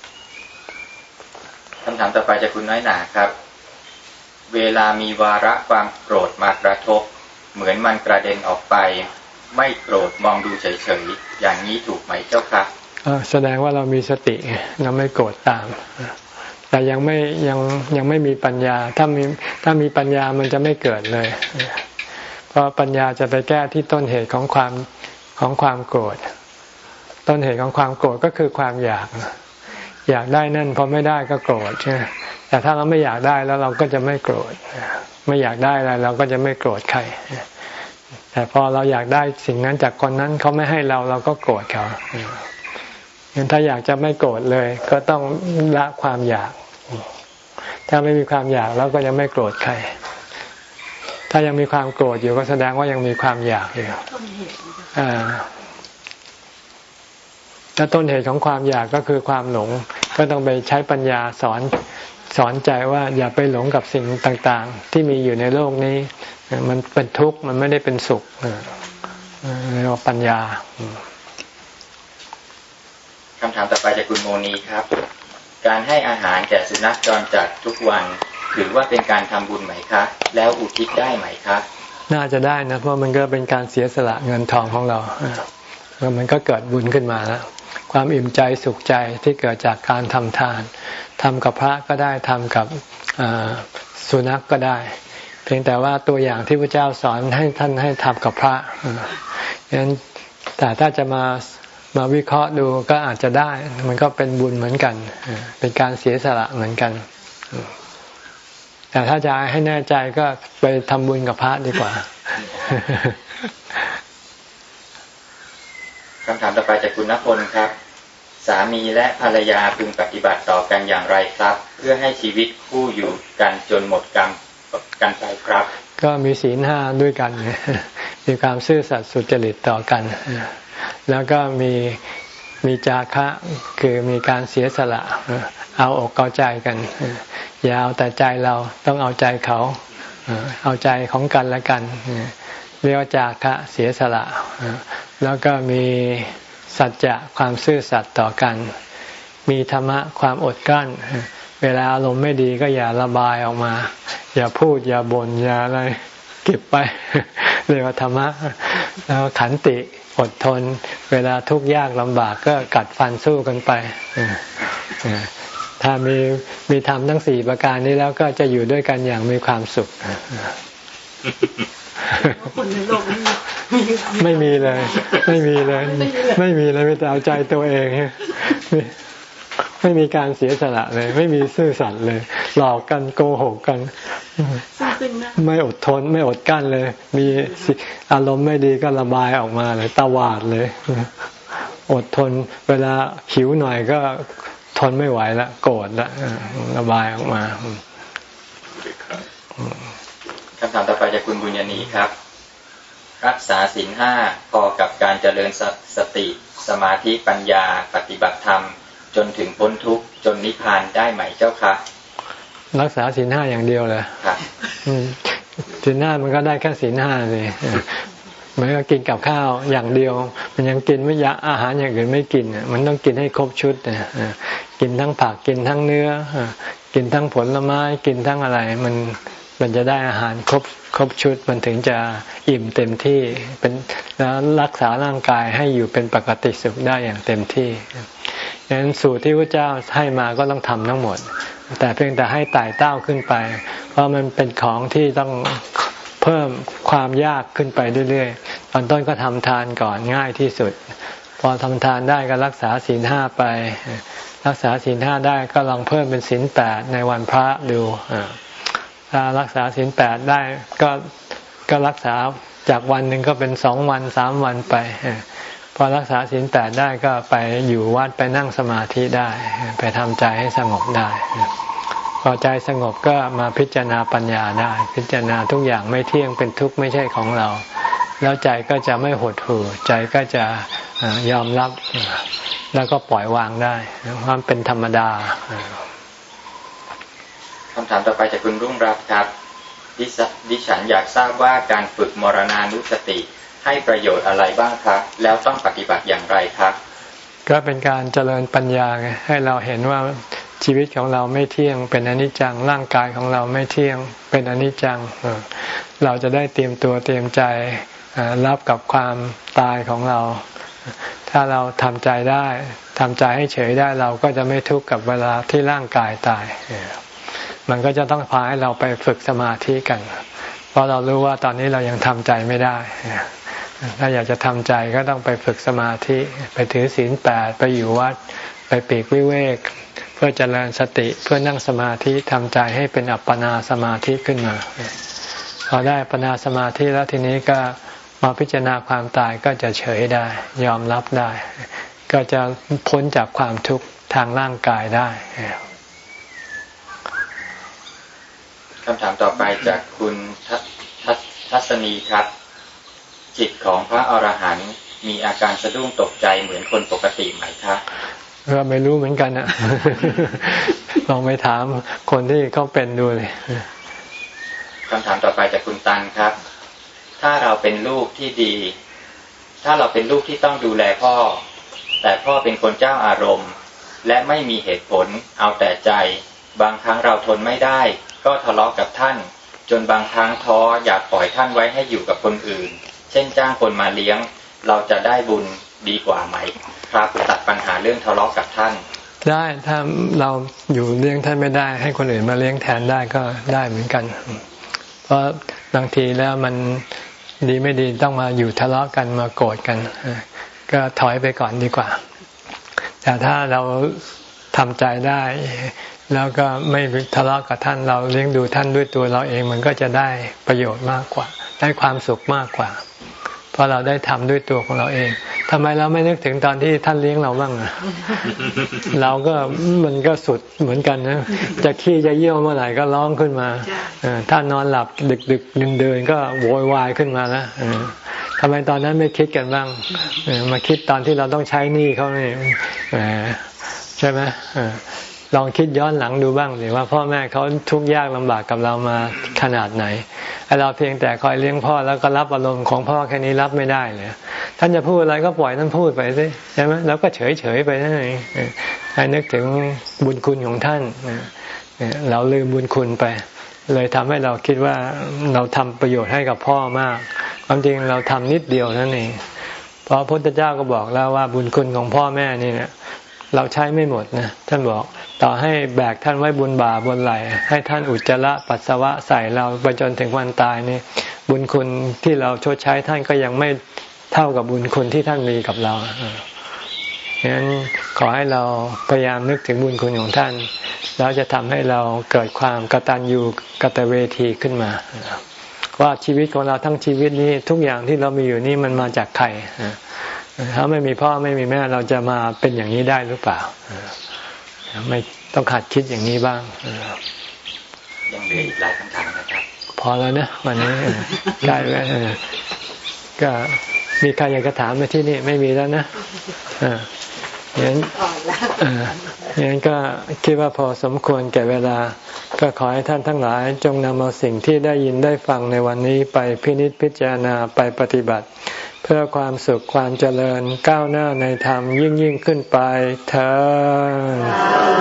คำถามต่อไปจากคุณน้อยหนาครับเวลามีวาระความโกรธมากระทบเหมือนมันกระเด็นออกไปไม่โกรธมองดูเฉยๆอย่างนี้ถูกไหมเจ้าคะแสดงว่าเรามีสติเราไม่โกรธตามแต่ยังไม่ยังยังไม่มีปัญญาถ้ามีถ้ามีปัญญามันจะไม่เกิดเลยเพราะปัญญาจะไปแก้ที่ต้นเหตุของความของความโกรธต้นเหตุของความโกรธก็คือความอยากอยากได้นั่นพอไม่ได้ก็โกรธใช่ไหมแต่ถ้าเราไม่อยากได้แล้วเราก็จะไม่โกรธไม่อยากได้อะไรเราก็จะไม่โกรธใครแต่พอเราอยากได้สิ่งนั้นจากคนนั้นเขาไม่ให้เราเราก็โกรธเขางั้นถ้าอยากจะไม่โกรธเลยก็ต้องละความอยากถ้าไม่มีความอยากเราก็จะไม่โกรธใครถ้ายังมีความโกรธอยู่ก็แสดงว่ายังมีความอยากอยู่อ่าแล้วต้นเหตุของความอยากก็คือความหลงก็ต้องไปใช้ปัญญาสอนสอนใจว่าอย่าไปหลงกับสิ่งต่างๆที่มีอยู่ในโลกนี้มันเป็นทุกข์มันไม่ได้เป็นสุขเรียกว่าปัญญาคำถามต่อไปจากคุณโมนีครับการให้อาหารแก่สุนัขจรจัดทุกวันถือว่าเป็นการทำบุญไหมคะแล้วอุทิศได้ไหมคะน่าจะได้นะเพราะมันก็เป็นการเสียสละเงินทองของเราแล้วมันก็เกิดบุญขึ้นมาแล้วความอิ่มใจสุขใจที่เกิดจากการทำทานทำกับพระก็ได้ทำกับสุนัข ก, ก็ได้เพียงแต่ว่าตัวอย่างที่พระเจ้าสอนให้ท่านให้ทำกับพระฉะนั้นแต่ถ้าจะมามาวิเคราะห์ดูก็อาจจะได้มันก็เป็นบุญเหมือนกันเป็นการเสียสละเหมือนกันแต่ถ้าจะให้แน่ใจก็ไปทำบุญกับพระดีกว่าคำถามต่อไปจากคุณณพลครับสามีและภรรยาพึงปฏิบัติต่อกันอย่างไรครับเพื่อให้ชีวิตคู่อยู่กันจนหมดกรรมกันไปครับก็มีศีลห้าด้วยกันมีความซื่อสัตย์สุจริตต่อกันแล้วก็มีมีจาคะคือมีการเสียสละเอาอกเอาใจกันอย่าเอาแต่ใจเราต้องเอาใจเขาเอาใจของกันและกันเรียกว่าจาคะเสียสละแล้วก็มีสัจจะความซื่อสัตย์ต่อกันมีธรรมะความอดกลั้นเวลาอารมณ์ไม่ดีก็อย่าระบายออกมาอย่าพูดอย่าบ่นอย่าอะไรเก็บไปเรียกว่าธรรมะแล้วขันติอดทนเวลาทุกข์ยากลำบากก็กัดฟันสู้กันไปถ้ามีมีธรรมทั้งสี่ประการนี้แล้วก็จะอยู่ด้วยกันอย่างมีความสุขคนในโลกนี้ไม่มีเลยไม่มีเลยไม่มีเลยไม่แต่เอาใจตัวเองไม่มีการเสียสละเลยไม่มีซื่อสัตย์เลยหลอกกันโกหกกันไม่อดทนไม่อดกั้นเลยมีอารมณ์ไม่ดีก็ระบายออกมาเลยตวาดเลยอดทนเวลาหิวหน่อยก็ทนไม่ไหวละโกรธละระบายออกมาคำถามต่อไปจากคุณบุญญาณีครับรักษาศีลห้าพอกับการเจริญสติสมาธิปัญญาปฏิบัติธรรมจนถึงพ้นทุกข์จนนิพพานได้ไหมเจ้าคะรักษาศีลห้าอย่างเดียวเลยครับศีลห้ามันก็ได้แค่ศีลห้าเลยเหมือนกับกินกับข้าวอย่างเดียวมันยังกินไม่ยะอาหารอย่างอื่นไม่กินมันต้องกินให้ครบชุดกินทั้งผักกินทั้งเนื้อกินทั้งผลไม้กินทั้งอะไรมันมันจะได้อาหารครบครบชุดมันถึงจะอิ่มเต็มที่เป็นแล้วรักษาร่างกายให้อยู่เป็นปกติสุขได้อย่างเต็มที่ดังนั้นสูตรที่พระเจ้าให้มาก็ต้องทำทั้งหมดแต่เพียงแต่ให้ไต่เต้าขึ้นไปเพราะมันเป็นของที่ต้องเพิ่มความยากขึ้นไปเรื่อยๆตอนต้นก็ทำทานก่อนง่ายที่สุดพอทำทานได้ก็รักษาศีลห้าไปรักษาศีลห้าได้ก็ลองเพิ่มเป็นศีลแปดในวันพระดูถ้ารักษาศีลแปดได้ก็ก็รักษาจากวันหนึ่งก็เป็นสองวันสามวันไปพอรักษาศีลแปดได้ก็ไปอยู่วัดไปนั่งสมาธิได้ไปทำใจให้สงบได้พอใจสงบก็มาพิจารณาปัญญาได้พิจารณาทุกอย่างไม่เที่ยงเป็นทุกข์ไม่ใช่ของเราแล้วใจก็จะไม่หดหู่ใจก็จะยอมรับแล้วก็ปล่อยวางได้ความเป็นธรรมดาคำถามต่อไปจากคุณรุ่งรัตน์ครับดิฉันอยากทราบว่าการฝึกมรณานุสติให้ประโยชน์อะไรบ้างครับแล้วต้องปฏิบัติอย่างไรครับก็เป็นการเจริญปัญญาไงให้เราเห็นว่าชีวิตของเราไม่เที่ยงเป็นอนิจจังร่างกายของเราไม่เที่ยงเป็นอนิจจังเราจะได้เตรียมตัวเตรียมใจรับกับความตายของเราถ้าเราทำใจได้ทำใจให้เฉยได้เราก็จะไม่ทุกข์กับเวลาที่ร่างกายตายมันก็จะต้องพาให้เราไปฝึกสมาธิกันเพราะเรารู้ว่าตอนนี้เรายังทำใจไม่ได้ถ้าอยากจะทำใจก็ต้องไปฝึกสมาธิไปถือศีลแปดไปอยู่วัดไปปีกวิเวกเพื่อเจริญสติเพื่อนั่งสมาธิทำใจให้เป็นอัปปนาสมาธิขึ้นมาพอได้อัปปนาสมาธิแล้วทีนี้ก็มาพิจารณาความตายก็จะเฉยได้ยอมรับได้ก็จะพ้นจากความทุกข์ทางร่างกายได้คำถามต่อไปจากคุณทัศนีครับจิตของพระอรหันต์มีอาการสะดุ้งตกใจเหมือนคนปกติไหมคะก็ไม่รู้เหมือนกันนะ ลองไปถามคนที่เขาเป็นดูเลยคำถามต่อไปจากคุณตันครับถ้าเราเป็นลูกที่ดีถ้าเราเป็นลูกที่ต้องดูแลพ่อแต่พ่อเป็นคนเจ้าอารมณ์และไม่มีเหตุผลเอาแต่ใจบางครั้งเราทนไม่ได้ก็ทะเลาะกับท่านจนบางครั้งท้ออยากปล่อยท่านไว้ให้อยู่กับคนอื่นเช่นจ้างคนมาเลี้ยงเราจะได้บุญดีกว่าไหมครับตัดปัญหาเรื่องทะเลาะกับท่านได้ถ้าเราอยู่เลี้ยงท่านไม่ได้ให้คนอื่นมาเลี้ยงแทนได้ก็ได้เหมือนกันเพราะบางทีแล้วมันดีไม่ดีต้องมาอยู่ทะเลาะกันมาโกรธกันก็ถอยไปก่อนดีกว่าแต่ถ้าเราทำใจได้แล้วก็ไม่ทะเลาะกับท่านเราเลี้ยงดูท่านด้วยตัวเราเองมันก็จะได้ประโยชน์มากกว่าได้ความสุขมากกว่าเพราะเราได้ทำด้วยตัวของเราเองทำไมเราไม่นึกถึงตอนที่ท่านเลี้ยงเราบ้างอ่ะ เราก็มันก็สุดเหมือนกันนะจะขี้จะเยี่ยวเมื่อไหร่ก็ร้องขึ้นมาถ้านอนหลับดึกดึกเดินเดินก็โวยวายขึ้นมาแล้วทำไมตอนนั้นไม่คิดกันบ้างมาคิดตอนที่เราต้องใช้หนี้เขาเนี่ยใช่ไหมลองคิดย้อนหลังดูบ้างสิว่าพ่อแม่เขาทุกข์ยากลำบากกับเรามาขนาดไหนไอเราเพียงแต่คอยเลี้ยงพ่อแล้วก็รับอารมณ์ของพ่อแค่นี้รับไม่ได้เลยท่านจะพูดอะไรก็ปล่อยท่านพูดไปสิใช่ไหมแล้วก็เฉยเฉยไปนั่นเองให้นึกถึงบุญคุณของท่านเราลืมบุญคุณไปเลยทำให้เราคิดว่าเราทำประโยชน์ให้กับพ่อมากความจริงเราทำนิดเดียวนั่นเองเพราะพระพุทธเจ้าก็บอกแล้วว่าบุญคุณของพ่อแม่นี่เนี่ยเราใช้ไม่หมดนะท่านบอกต่อให้แบกท่านไว้บนบ่าบนไหล่ให้ท่านอุจจาระปัสสาวะใส่เราไปจนถึงวันตายนี่บุญคุณที่เราชดใช้ท่านก็ยังไม่เท่ากับบุญคุณที่ท่านมีกับเราฉะนั้นขอให้เราพยายามนึกถึงบุญคุณของท่านแล้วจะทำให้เราเกิดความกตัญญูกตเวทีขึ้นมาว่าชีวิตของเราทั้งชีวิตนี้ทุกอย่างที่เรามีอยู่นี่มันมาจากใครถ้าไม่มีพ่อไม่มีแม่เราจะมาเป็นอย่างนี้ได้หรือเปล่าไม่ต้องขัดคิดอย่างนี้บ้างยังเหลืออีกหลายคำถามนะครับพอแล้วนะวันนี้ได้ไหมก็มีใครอยากจะถามมาที่นี่ไม่มีแล้วนะอ่าอย่างนั้นอ่าอย่างนั้นก็คิดว่าพอสมควรแก่เวลาก็ขอให้ท่านทั้งหลายจงนำเอาสิ่งที่ได้ยินได้ฟังในวันนี้ไปพินิจพิจารณาไปปฏิบัติเพื่อความสุขความเจริญก้าวหน้าในธรรมยิ่งยิ่งขึ้นไปเถิด